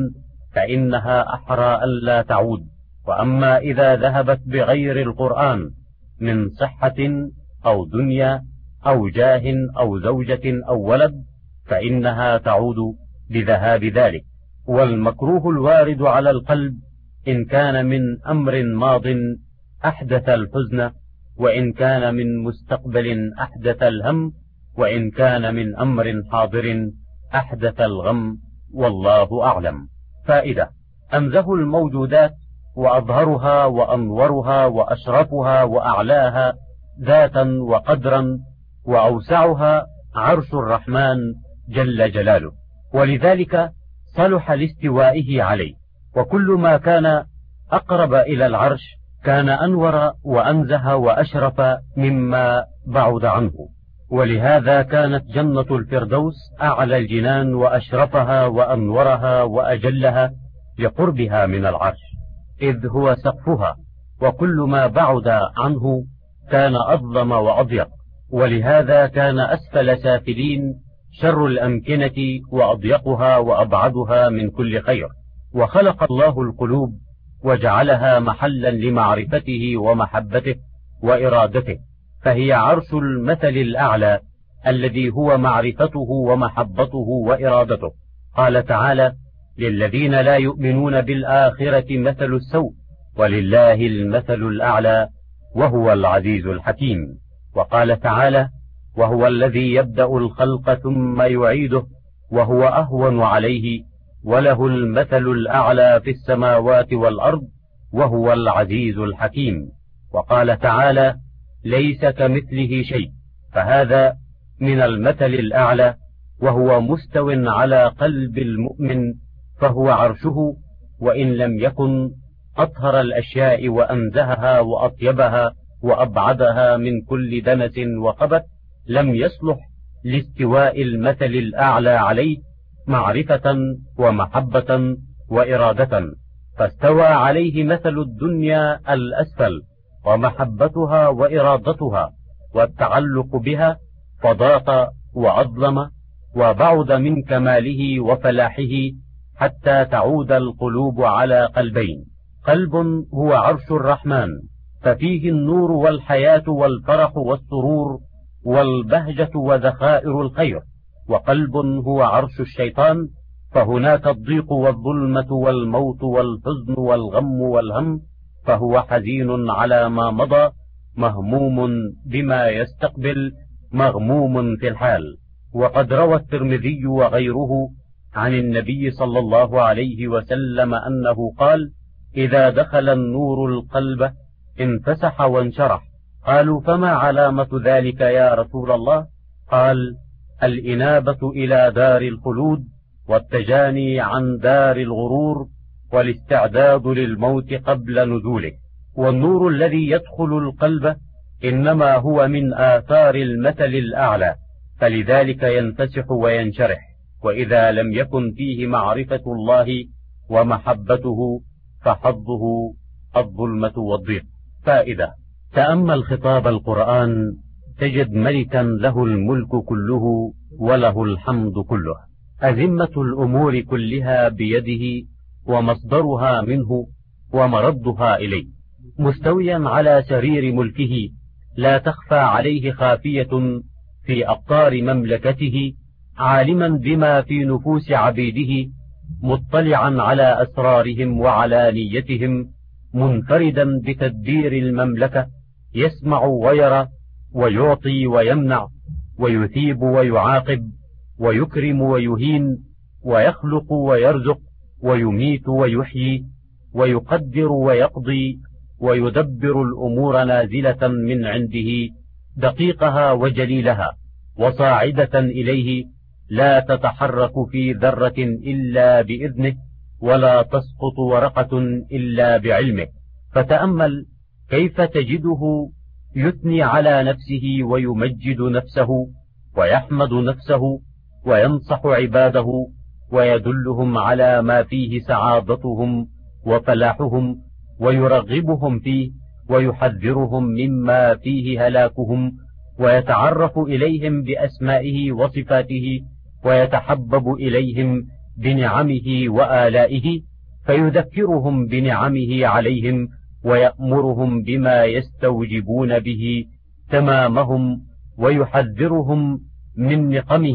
S3: فإنها أحرى ألا تعود. وأما إذا ذهبت بغير القرآن من صحة أو دنيا أو جاه أو زوجة أو ولد فإنها تعود بذهاب ذلك. والمكروه الوارد على القلب إن كان من أمر ماض أحدث الحزن، وإن كان من مستقبل أحدث الهم، وإن كان من أمر حاضر أحدث الغم، والله أعلم. فائدة: أنزه الموجودات وأظهرها وأنورها وأشرفها وأعلاها ذاتا وقدرا وأوسعها عرش الرحمن جل جلاله، ولذلك صلح لاستوائه عليه. وكل ما كان أقرب إلى العرش كان أنور وأنزه وأشرف مما بعد عنه. ولهذا كانت جنة الفردوس أعلى الجنان وأشرفها وأنورها وأجلها لقربها من العرش، إذ هو سقفها، وكل ما بعد عنه كان أظلم وأضيق. ولهذا كان أسفل سافلين شر الأمكنة وأضيقها وأبعدها من كل خير. وخلق الله القلوب وجعلها محلا لمعرفته ومحبته وإرادته، فهي عرش المثل الأعلى الذي هو معرفته ومحبته وإرادته. قال تعالى للذين لا يؤمنون بالآخرة مثل السوء ولله المثل الأعلى وهو العزيز الحكيم. وقال تعالى: وهو الذي يبدأ الخلق ثم يعيده وهو أهون عليه وله المثل الأعلى في السماوات والأرض وهو العزيز الحكيم. وقال تعالى: ليس كمثله شيء، فهذا من المثل الأعلى، وهو مستو على قلب المؤمن، فهو عرشه، وإن لم يكن أطهر الأشياء وأنزهها وأطيبها وأبعدها من كل دنس وخبث، لم يصلح لاستواء المثل الأعلى عليه معرفة ومحبة وإرادة، فاستوى عليه مثل الدنيا الأسفل، ومحبتها وإرادتها والتعلق بها، فضاق وأظلم وبعد من كماله وفلاحه، حتى تعود القلوب على قلبين: قلب هو عرش الرحمن، ففيه النور والحياة والفرح والسرور والبهجة وذخائر الخير، وقلب هو عرش الشيطان، فهناك الضيق والظلمة والموت والحزن والغم والهم، فهو حزين على ما مضى، مهموم بما يستقبل، مغموم في الحال. وقد روى الترمذي وغيره عن النبي صلى الله عليه وسلم أنه قال: إذا دخل النور القلب انفسح وانشرح. قالوا: فما علامة ذلك يا رسول الله؟ قال: الإنابة إلى دار الخلود، والتجاني عن دار الغرور، والاستعداد للموت قبل نزوله. والنور الذي يدخل القلب إنما هو من آثار المثل الأعلى، فلذلك ينفسح وينشرح. وإذا لم يكن فيه معرفة الله ومحبته فحظه الظلمة والضيق. فائدة: تأمل خطاب القرآن تجد ملكا له الملك كله وله الحمد كله، أزمة الأمور كلها بيده، ومصدرها منه ومردها إليه، مستويا على سرير ملكه، لا تخفى عليه خافية في أقطار مملكته، عالما بما في نفوس عبيده، مطلعا على أسرارهم وعلانيتهم، منفردا بتدبير المملكة، يسمع ويرى، ويعطي ويمنع، ويثيب ويعاقب، ويكرم ويهين، ويخلق ويرزق، ويميت ويحيي، ويقدر ويقضي، ويدبر الأمور نازلة من عنده، دقيقها وجليلها، وصاعدة إليه، لا تتحرك في ذرة إلا بإذنه، ولا تسقط ورقة إلا بعلمه. فتأمل كيف تجده يثني على نفسه ويمجد نفسه ويحمد نفسه وينصح عباده ويدلهم على ما فيه سعادتهم وفلاحهم، ويرغبهم فيه ويحذرهم مما فيه هلاكهم، ويتعرف إليهم بأسمائه وصفاته، ويتحبب إليهم بنعمه وآلائه، فيذكرهم بنعمه عليهم، ويأمرهم بما يستوجبون به تمامهم، ويحذرهم من نقمه،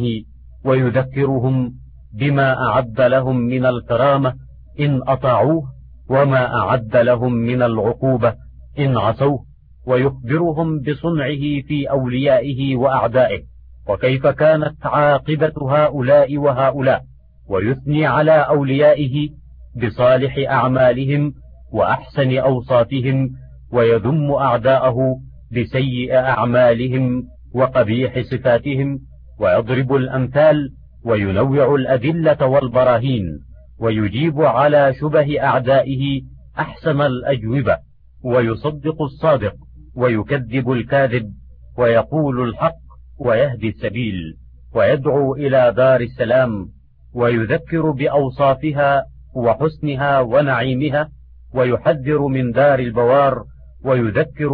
S3: ويذكرهم بما أعد لهم من الكرامة إن أطاعوه، وما أعد لهم من العقوبة إن عصوه، ويخبرهم بصنعه في أوليائه وأعدائه، وكيف كانت عاقبة هؤلاء وهؤلاء، ويثني على أوليائه بصالح أعمالهم وأحسن أوصافهم، ويذم أعداءه بسيء أعمالهم وقبيح صفاتهم، ويضرب الأمثال وينوع الأدلة والبراهين، ويجيب على شبه أعدائه أحسن الأجوبة، ويصدق الصادق ويكذب الكاذب، ويقول الحق ويهدي السبيل، ويدعو إلى دار السلام، ويذكر بأوصافها وحسنها ونعيمها، ويحذر من دار البوار، ويذكر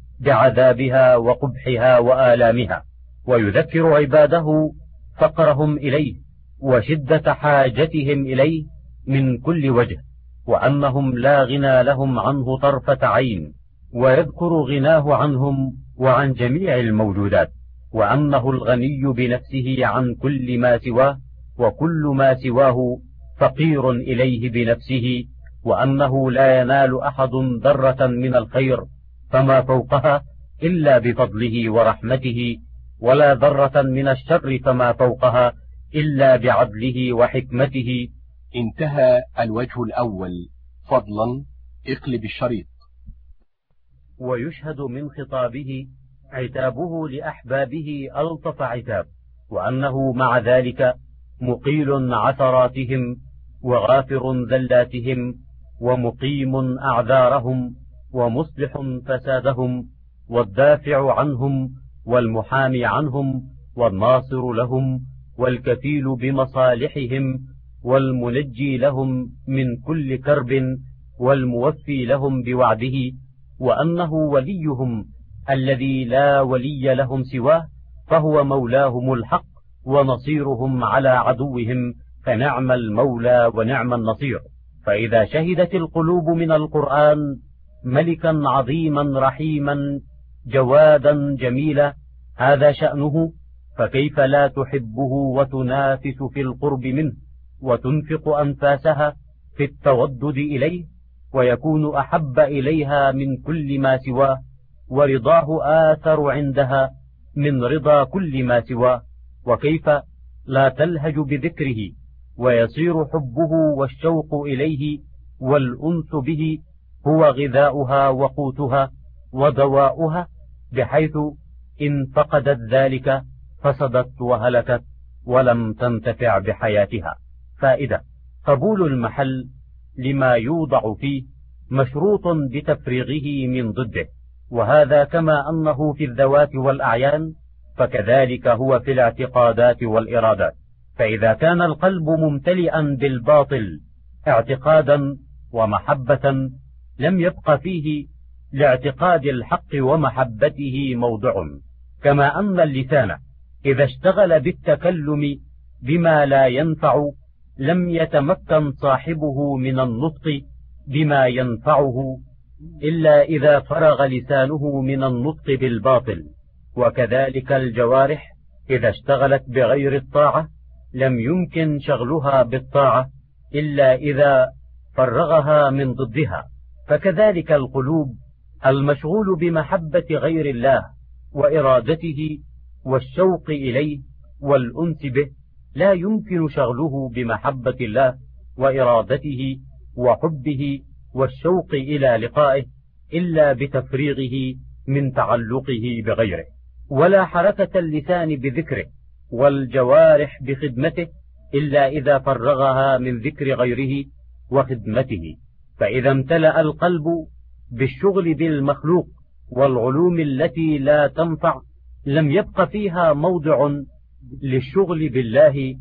S3: بعذابها وقبحها وآلامها، ويذكر عباده فقرهم إليه وشدة حاجتهم إليه من كل وجه، وأنهم لا غنى لهم عنه طرفة عين، ويذكر غناه عنهم وعن جميع الموجودات، وأنه الغني بنفسه عن كل ما سواه، وكل ما سواه فقير إليه بنفسه، وأنه لا ينال أحد ذرة من الخير فما فوقها إلا بفضله ورحمته، ولا ذرة من الشر فما فوقها إلا بعدله وحكمته.
S2: انتهى الوجه الأول. فضلا اقلب الشريط.
S3: ويشهد من خطابه عتابه لأحبابه ألطف عتاب، وأنه مع ذلك مقيل عثراتهم وغافر ذلاتهم ومقيم أعذارهم ومصلح فسادهم والدافع عنهم والمحامي عنهم والناصر لهم والكفيل بمصالحهم والمنجي لهم من كل كرب والموفي لهم بوعده، وأنه وليهم الذي لا ولي لهم سواه، فهو مولاهم الحق ونصيرهم على عدوهم، فنعم المولى ونعم النصير. فإذا شهدت القلوب من القرآن ملكا عظيما رحيما جوادا جميلا هذا شأنه، فكيف لا تحبه وتنافس في القرب منه وتنفق أنفاسها في التودد إليه، ويكون أحب إليها من كل ما سواه، ورضاه آثر عندها من رضا كل ما سواه. وكيف لا تلهج بذكره ويصير حبه والشوق إليه والأنس به هو غذاؤها وقوتها ودواؤها، بحيث إن فقدت ذلك فسدت وهلكت ولم تنتفع بحياتها. فائدة: قبول المحل لما يوضع فيه مشروط بتفريغه من ضده، وهذا كما أنه في الذوات والأعيان فكذلك هو في الاعتقادات والإرادات. فإذا كان القلب ممتلئا بالباطل اعتقادا ومحبة لم يبق فيه لاعتقاد الحق ومحبته موضع، كما أن اللسان إذا اشتغل بالتكلم بما لا ينفع لم يتمكن صاحبه من النطق بما ينفعه إلا إذا فرغ لسانه من النطق بالباطل. وكذلك الجوارح إذا اشتغلت بغير الطاعة لم يمكن شغلها بالطاعة إلا إذا فرغها من ضدها. فكذلك القلوب المشغول بمحبة غير الله وإرادته والشوق إليه والأنس به لا يمكن شغله بمحبة الله وإرادته وحبه والشوق إلى لقائه إلا بتفريغه من تعلقه بغيره. ولا حركة اللسان بذكره والجوارح بخدمته إلا إذا فرغها من ذكر غيره وخدمته. فإذا امتلأ القلب بالشغل بالمخلوق والعلوم التي لا تنفع لم يبق فيها موضع للشغل بالله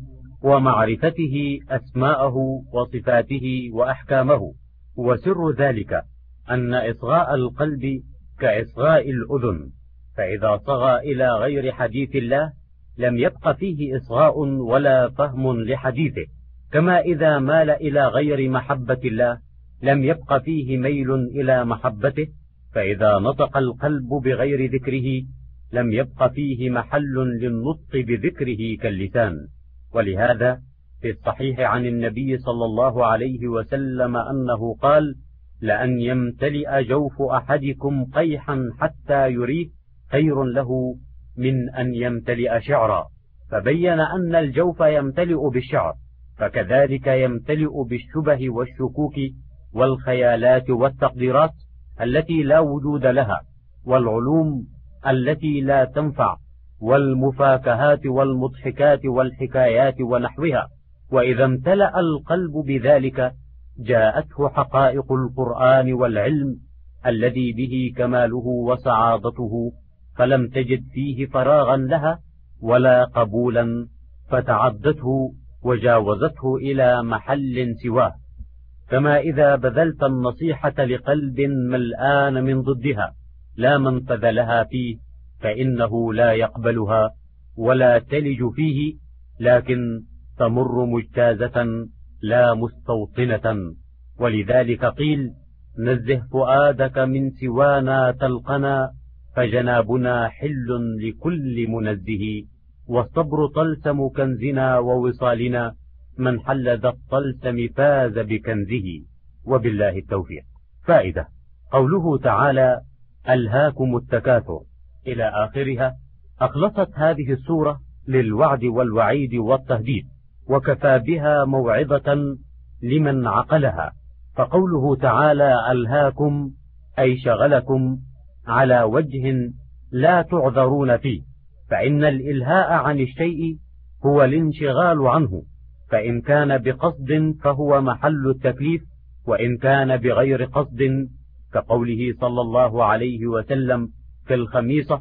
S3: ومعرفته أسماءه وصفاته وأحكامه. وسر ذلك أن إصغاء القلب كإصغاء الأذن، فإذا صغى إلى غير حديث الله لم يبق فيه إصغاء ولا فهم لحديثه، كما إذا مال إلى غير محبة الله لم يبق فيه ميل إلى محبته، فإذا نطق القلب بغير ذكره لم يبق فيه محل للنطق بذكره كاللسان. ولهذا في الصحيح عن النبي صلى الله عليه وسلم أنه قال: لأن يمتلئ جوف أحدكم قيحا حتى يريه خير له من أن يمتلئ شعرا. فبين أن الجوف يمتلئ بالشعر، فكذلك يمتلئ بالشبه والشكوك والخيالات والتقديرات التي لا وجود لها، والعلوم التي لا تنفع، والمفاكهات والمضحكات والحكايات ونحوها. وإذا امتلأ القلب بذلك جاءته حقائق القرآن والعلم الذي به كماله وسعادته، فلم تجد فيه فراغا لها ولا قبولا، فتعدته وجاوزته إلى محل سواه. كما إذا بذلت النصيحة لقلب ملآن من ضدها لا منفذ لها فيه فإنه لا يقبلها ولا تلج فيه، لكن تمر مجتازة لا مستوطنة. ولذلك قيل: نزه فؤادك من سوانا تلقنا، فجنابنا حل لكل منزه، والصبر طلسم كنزنا ووصالنا، من حل ذا الطلسم فاز بكنزه. وبالله التوفيق. فائدة: قوله تعالى: ألهاكم التكاثر إلى آخرها. أخلصت هذه السورة للوعد والوعيد والتهديد، وكفى بها موعظة لمن عقلها. فقوله تعالى ألهاكم أي شغلكم على وجه لا تعذرون فيه، فإن الإلهاء عن الشيء هو الانشغال عنه، فإن كان بقصد فهو محل التكليف، وإن كان بغير قصد كقوله صلى الله عليه وسلم في الخميصة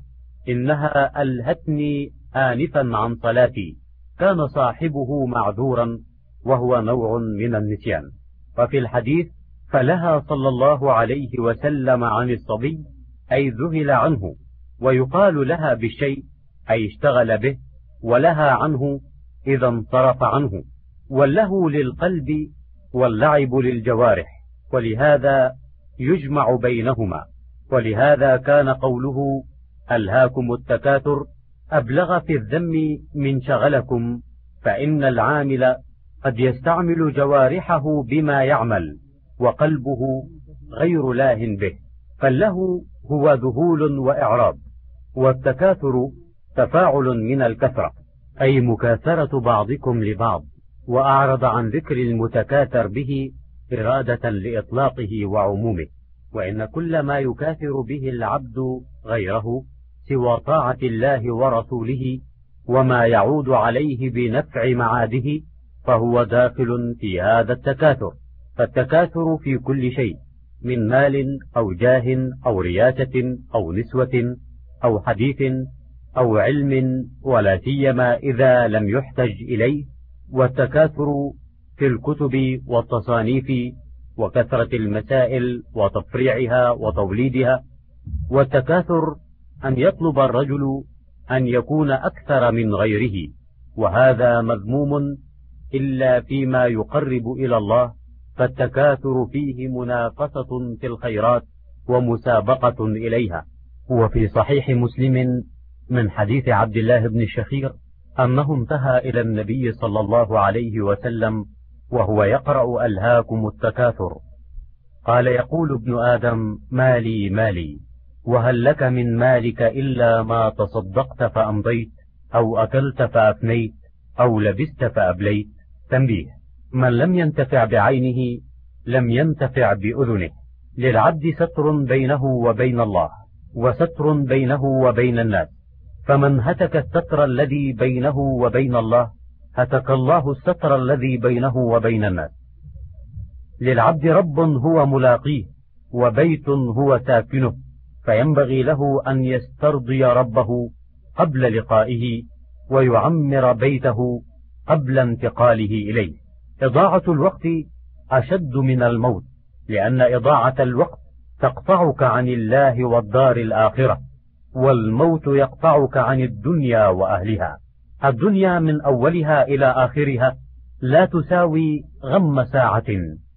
S3: إنها ألهتني آنفا عن صلاتي، كان صاحبه معذورا وهو نوع من النسيان. وفي الحديث فلها صلى الله عليه وسلم عن الصبي أي ذهل عنه، ويقال لها بالشيء أي اشتغل به، ولها عنه إذا انصرف عنه، والله للقلب واللعب للجوارح، ولهذا يجمع بينهما. ولهذا كان قوله ألهاكم التكاثر أبلغ في الذم من شغلكم، فإن العامل قد يستعمل جوارحه بما يعمل وقلبه غير لاه به، فالله هو ذهول وإعراض، والتكاثر تفاعل من الكثرة أي مكاثرة بعضكم لبعض، وأعرض عن ذكر المتكاثر به إرادة لإطلاقه وعمومه. وإن كل ما يكاثر به العبد غيره سوى طاعة الله ورسوله وما يعود عليه بنفع معاده فهو داخل في هذا التكاثر. فالتكاثر في كل شيء من مال أو جاه أو رياسة أو نسوة أو حديث أو علم، ولا سيما إذا لم يحتج إليه. والتكاثر في الكتب والتصانيف وكثرة المسائل وتفريعها وتوليدها. والتكاثر أن يطلب الرجل أن يكون أكثر من غيره، وهذا مذموم إلا فيما يقرب إلى الله، فالتكاثر فيه منافسة في الخيرات ومسابقة إليها. وفي صحيح مسلم من حديث عبد الله بن الشخير أنه انتهى إلى النبي صلى الله عليه وسلم وهو يقرأ ألهاكم التكاثر، قال يقول ابن آدم مالي مالي، وهل لك من مالك إلا ما تصدقت فأمضيت، أو أكلت فأفنيت، أو لبست فأبليت. تنبيه: من لم ينتفع بعينه لم ينتفع بأذنه. للعبد ستر بينه وبين الله، وستر بينه وبين الناس، فمن هتك الستر الذي بينه وبين الله هتك الله الستر الذي بينه وبين الناس. للعبد رب هو ملاقيه، وبيت هو ساكنه، فينبغي له أن يسترضي ربه قبل لقائه، ويعمر بيته قبل انتقاله إليه. إضاعة الوقت أشد من الموت، لأن إضاعة الوقت تقطعك عن الله والدار الآخرة، والموت يقطعك عن الدنيا وأهلها. الدنيا من أولها إلى آخرها لا تساوي غم ساعة،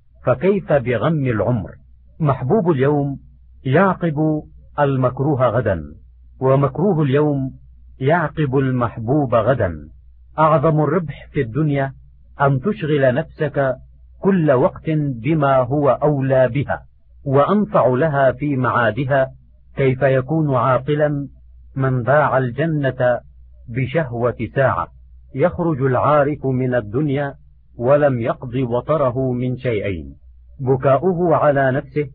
S3: فكيف بغم العمر؟ محبوب اليوم يعقب المكروه غدا، ومكروه اليوم يعقب المحبوب غدا. أعظم الربح في الدنيا أن تشغل نفسك كل وقت بما هو أولى بها وأنفع لها في معادها. كيف يكون عاقلا من باع الجنة بشهوة ساعة؟ يخرج العارف من الدنيا ولم يقض وطره من شيئين: بكاؤه على نفسه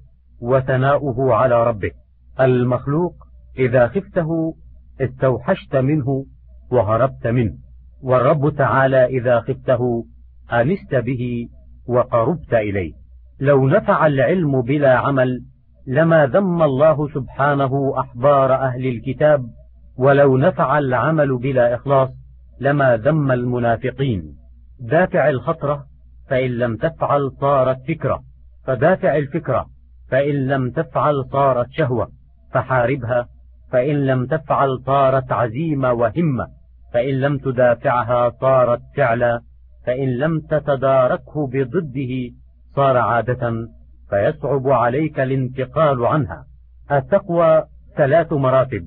S3: وثناؤه على ربه. المخلوق إذا خفته استوحشت منه وهربت منه، والرب تعالى إذا خفته أنست به وقربت إليه. لو نفع العلم بلا عمل لما ذم الله سبحانه أحبار أهل الكتاب، ولو نفع العمل بلا إخلاص لما ذم المنافقين. دافع الخطرة فإن لم تفعل صارت فكرة، فدافع الفكرة فإن لم تفعل صارت شهوة، فحاربها فإن لم تفعل صارت عزيمة وهمة، فإن لم تدافعها صارت فعلا، فإن لم تتداركه بضده صار عادة، فيصعب عليك الانتقال عنها. التقوى 3 مراتب: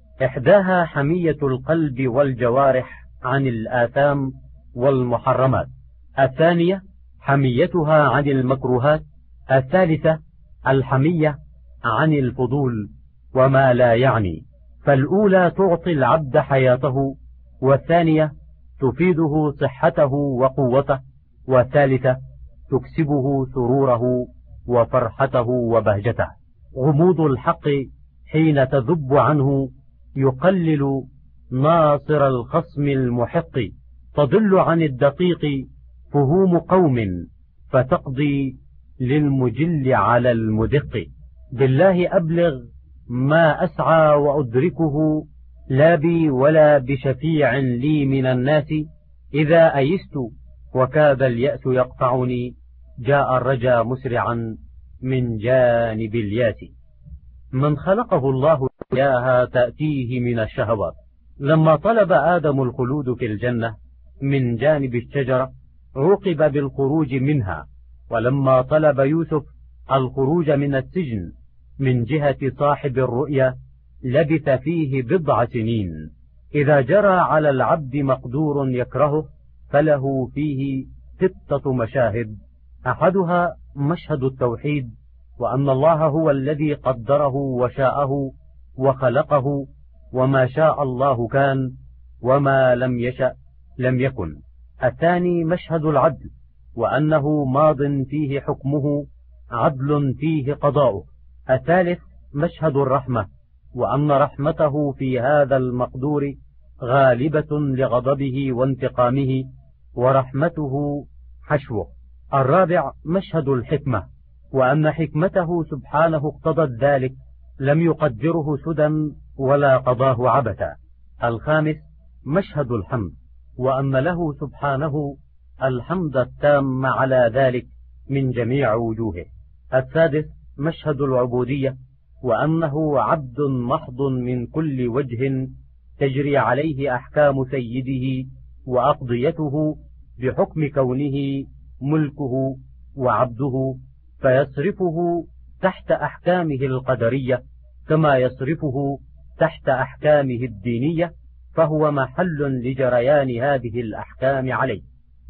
S3: إحداها حمية القلب والجوارح عن الآثام والمحرمات، الثانية حميتها عن المكروهات، الثالثة الحمية عن الفضول وما لا يعني، فالأولى تعطي العبد حياته، والثانية تفيده صحته وقوته، والثالثة تكسبه سروره وفرحته وبهجته. غموض الحق حين تذب عنه يقلل ناصر الخصم المحق، تضل عن الدقيق فهوم قوم فتقضي للمجل على المدق. بالله أبلغ ما أسعى وأدركه، لا بي ولا بشفيع لي من الناس. إذا أيست وكاد اليأس يقطعني، جاء الرجا مسرعا من جانب الياس. من خلقه الله إياها تأتيه من الشهوات. لما طلب آدم الخلود في الجنة من جانب الشجرة عوقب بالخروج منها، ولما طلب يوسف الخروج من السجن من جهة صاحب الرؤيا لبث فيه 7 سنين. إذا جرى على العبد مقدور يكرهه فله فيه 6 مشاهد، أحدها مشهد التوحيد، وأن الله هو الذي قدره وشاءه وخلقه، وما شاء الله كان وما لم يشأ لم يكن. الثاني مشهد العدل، وأنه ماض فيه حكمه عدل فيه قضاؤه. الثالث مشهد الرحمة، وأن رحمته في هذا المقدور غالبة لغضبه وانتقامه، ورحمته حشوه. الرابع مشهد الحكمة، وأن حكمته سبحانه اقتضت ذلك، لم يقدره سدى ولا قضاه عبثا. الخامس مشهد الحمد، وأن له سبحانه الحمد التام على ذلك من جميع وجوهه. السادس مشهد العبودية، وأنه عبد محض من كل وجه تجري عليه أحكام سيده وأقضيته بحكم كونه ملكه وعبده، فيصرفه تحت أحكامه القدرية كما يصرفه تحت أحكامه الدينية، فهو محل لجريان هذه الأحكام عليه.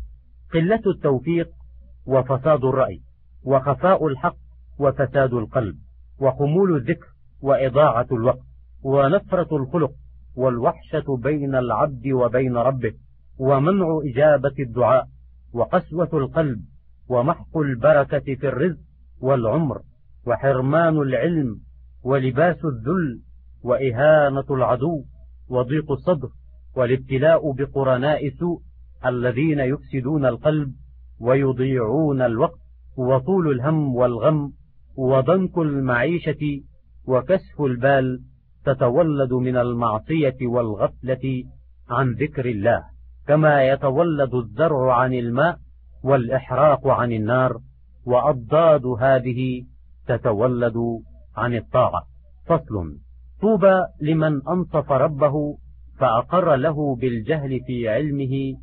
S3: قلة التوفيق وفساد الرأي، وخفاء الحق وفساد القلب، وخمول الذكر وإضاعة الوقت، ونفرة الخلق، والوحشة بين العبد وبين ربه، ومنع إجابة الدعاء، وقسوة القلب، ومحق البركة في الرزق والعمر، وحرمان العلم، ولباس الذل، وإهانة العدو، وضيق الصدر، والابتلاء بقرناء سوء الذين يفسدون القلب ويضيعون الوقت، وطول الهم والغم، وضنك المعيشة، وكسف البال تتولد من المعصية والغفلة عن ذكر الله، كما يتولد الزرع عن الماء والإحراق عن النار، وأضداد هذه تتولد عن الطاعة. فصل. طوبى لمن أنصف ربه فأقر له بالجهل في علمه،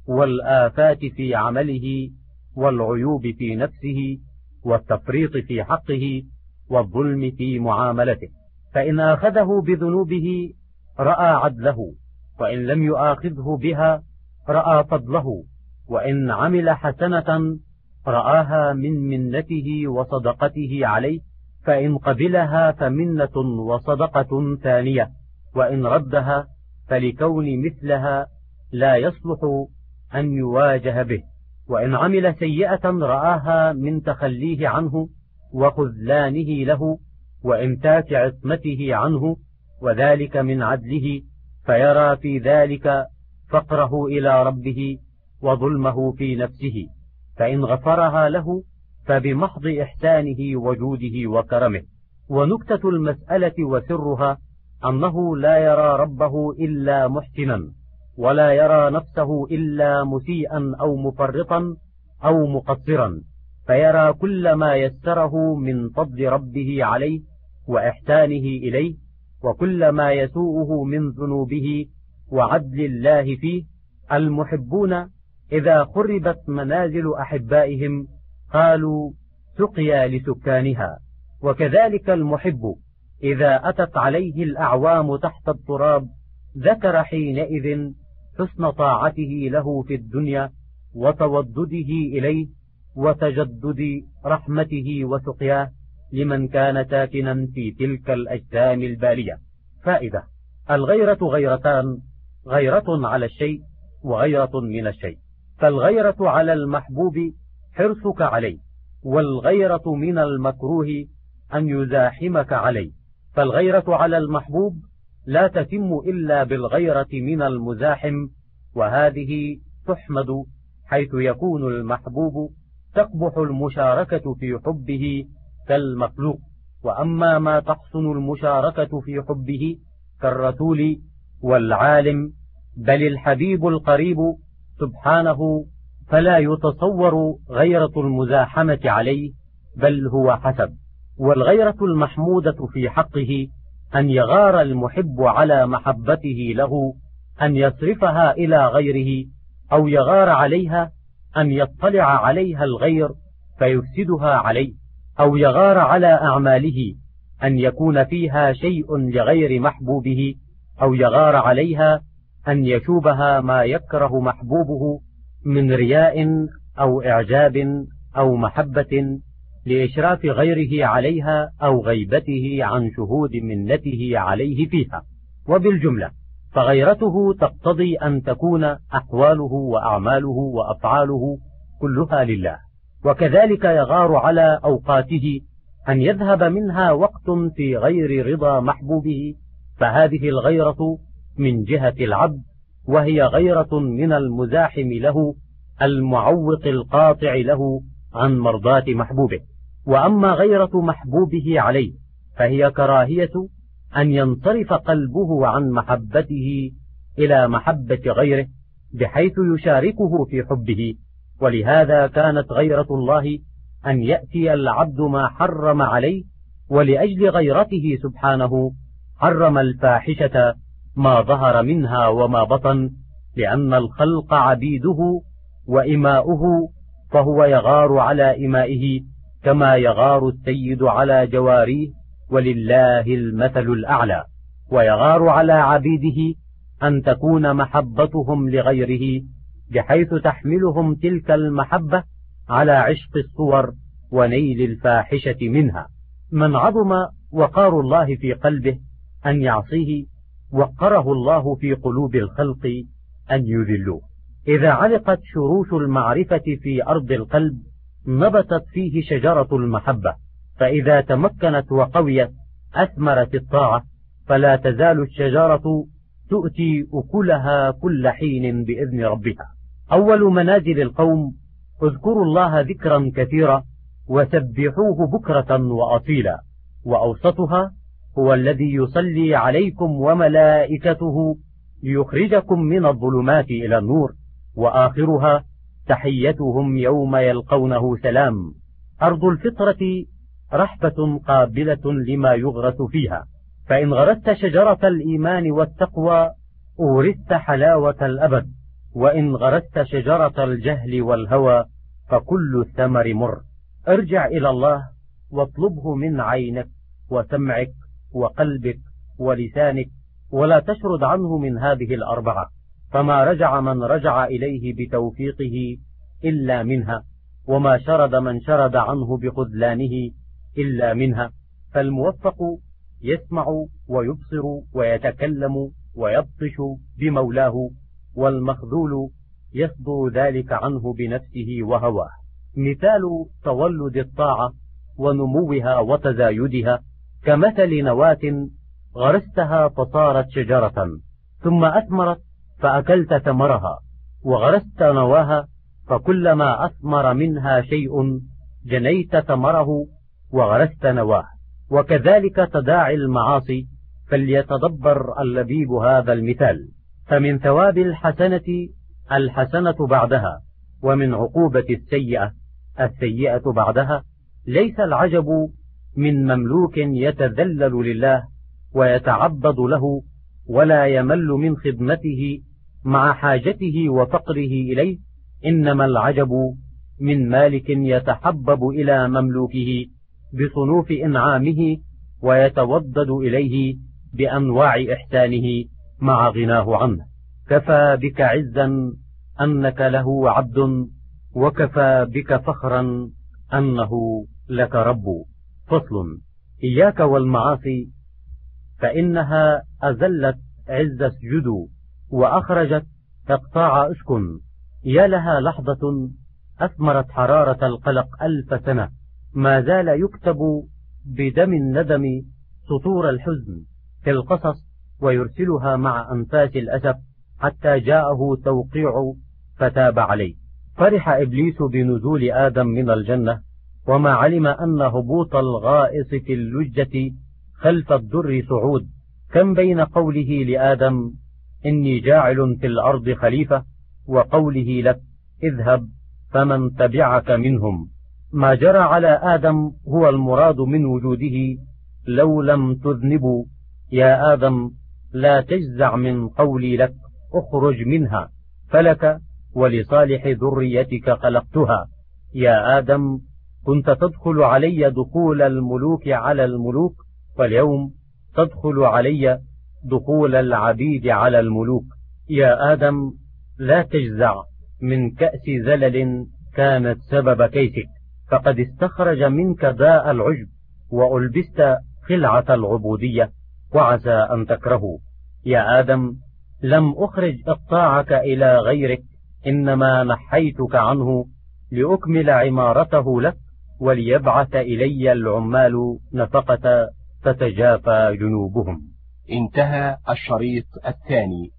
S3: والآفات في عمله، والعيوب في نفسه، والتفريط في حقه، والظلم في معاملته. فإن آخذه بذنوبه رأى عدله، وإن لم يؤاخذه بها رأى فضله، وإن عمل حسنة رآها من منته وصدقته عليه، فإن قبلها فمنة وصدقة ثانية، وإن ردها فلكون مثلها لا يصلح أن يواجه به، وإن عمل سيئة رآها من تخليه عنه وخذلانه له وإمساك عصمته عنه، وذلك من عدله، فيرى في ذلك فقره إلى ربه وظلمه في نفسه، فإن غفرها له فبمحض إحسانه وجوده وكرمه. ونكتة المسألة وسرها أنه لا يرى ربه إلا محسنا، ولا يرى نفسه إلا مسيئا أو مفرطا أو مقصرا، فيرى كل ما يسره من فضل ربه عليه وإحسانه إليه، وكل ما يسوءه من ذنوبه وعدل الله فيه. المحبون إذا خربت منازل أحبائهم قالوا سقيا لسكانها، وكذلك المحب إذا أتت عليه الأعوام تحت التراب ذكر حينئذ حسن طاعته له في الدنيا، وتودده إليه، وتجدد رحمته وسقياه، لمن كان ساكنا في تلك الأجسام البالية. فائدة: الغيرة غيرتان: غيرة على الشيء وغيرة من الشيء. فالغيرة على المحبوب حرصك عليه، والغيرة من المكروه أن يزاحمك عليه. فالغيرة على المحبوب لا تتم إلا بالغيرة من المزاحم، وهذه تحمد حيث يكون المحبوب تقبح المشاركة في حبه كالمخلوق. وأما ما تحسن المشاركة في حبه كالرسول والعالم بل الحبيب القريب سبحانه، فلا يتصور غيرة المزاحمة عليه، بل هو حسب. والغيرة المحمودة في حقه أن يغار المحب على محبته له، أن يصرفها إلى غيره، أو يغار عليها أن يطلع عليها الغير فيفسدها عليه، أو يغار على أعماله أن يكون فيها شيء لغير محبوبه، أو يغار عليها أن يشوبها ما يكره محبوبه من رياء أو إعجاب أو محبة لإشراف غيره عليها أو غيبته عن شهود منته عليه فيها. وبالجملة فغيرته تقتضي أن تكون أحواله وأعماله وأفعاله كلها لله. وكذلك يغار على أوقاته أن يذهب منها وقت في غير رضا محبوبه، فهذه الغيرة من جهة العبد، وهي غيرة من المزاحم له المعوق القاطع له عن مرضاة محبوبه. وأما غيرة محبوبه عليه فهي كراهية أن ينصرف قلبه عن محبته إلى محبة غيره بحيث يشاركه في حبه. ولهذا كانت غيرة الله أن يأتي العبد ما حرم عليه، ولأجل غيرته سبحانه حرم الفاحشة ما ظهر منها وما بطن، لأن الخلق عبيده وإماؤه، فهو يغار على إمائه كما يغار السيد على جواريه، ولله المثل الأعلى. ويغار على عبيده أن تكون محبتهم لغيره بحيث تحملهم تلك المحبة على عشق الصور ونيل الفاحشة منها. من عظم وقار الله في قلبه أن يعصيه، وقره الله في قلوب الخلق أن يذلوه. إذا علقت شروش المعرفة في أرض القلب نبتت فيه شجرة المحبة، فإذا تمكنت وقويت أثمرت الطاعة، فلا تزال الشجرة تؤتي أكلها كل حين بإذن ربها. أول منازل القوم: اذكروا الله ذكرا كثيرا وسبحوه بكرة وأصيلا. وأوسطها: هو الذي يصلي عليكم وملائكته ليخرجكم من الظلمات إلى النور. وآخرها: تحيتهم يوم يلقونه سلام. أرض الفطرة رحبة قابلة لما يغرس فيها، فإن غرست شجرة الإيمان والتقوى أورثت حلاوة الأبد، وإن غرست شجرة الجهل والهوى فكل الثمر مر. ارجع إلى الله واطلبه من عينك وسمعك وقلبك ولسانك، ولا تشرد عنه من هذه الأربعة، فما رجع من رجع إليه بتوفيقه إلا منها، وما شرد من شرد عنه بخذلانه إلا منها. فالموفق يسمع ويبصر ويتكلم ويبطش بمولاه، والمخذول يصدر ذلك عنه بنفسه وهواه. مثال تولد الطاعة ونموها وتزايدها كمثل نواة غرستها فصارت شجرة، ثم أثمرت فأكلت ثمرها، وغرست نواها فكلما أثمر منها شيء جنيت ثمره وغرست نواه. وكذلك تداعي المعاصي، فليتدبر اللبيب هذا المثال. فمن ثواب الحسنة الحسنة بعدها، ومن عقوبة السيئة بعدها. ليس العجب من مملوك يتذلل لله ويتعبد له ولا يمل من خدمته مع حاجته وفقره إليه، إنما العجب من مالك يتحبب إلى مملوكه بصنوف إنعامه ويتودد إليه بأنواع إحسانه مع غناه عنه. كفى بك عزا أنك له عبد، وكفى بك فخرا أنه لك رب. فصل. إياك والمعاصي، فإنها أذلت عز اسجدوا، وأخرجت اقطاع اسكن. يا لها لحظة أثمرت حرارة القلق 1000 سنة، ما زال يكتب بدم الندم سطور الحزن في القصص، ويرسلها مع أنفاس الأسف حتى جاءه توقيع فتاب عليه. فرح إبليس بنزول آدم من الجنة، وما علم أن هبوط الغائص في اللجة خلف الدر صعود. كم بين قوله لآدم إني جاعل في الأرض خليفة، وقوله لك اذهب فمن تبعك منهم. ما جرى على آدم هو المراد من وجوده لو لم تذنبوا. يا آدم لا تجزع من قولي لك اخرج منها، فلك ولصالح ذريتك خلقتها. يا آدم كنت تدخل علي دخول الملوك على الملوك، واليوم تدخل علي دخول العبيد على الملوك. يا آدم لا تجزع من كأس زلل كانت سبب كيسك، فقد استخرج منك داء العجب وألبست خلعة العبودية، وعسى أن تكرهوا. يا آدم لم أخرج إقطاعك إلى غيرك، إنما نحيتك عنه لأكمل عمارته لك، وليبعث إلي العمال نفقة تتجافى جنوبهم.
S2: انتهى الشريط الثاني.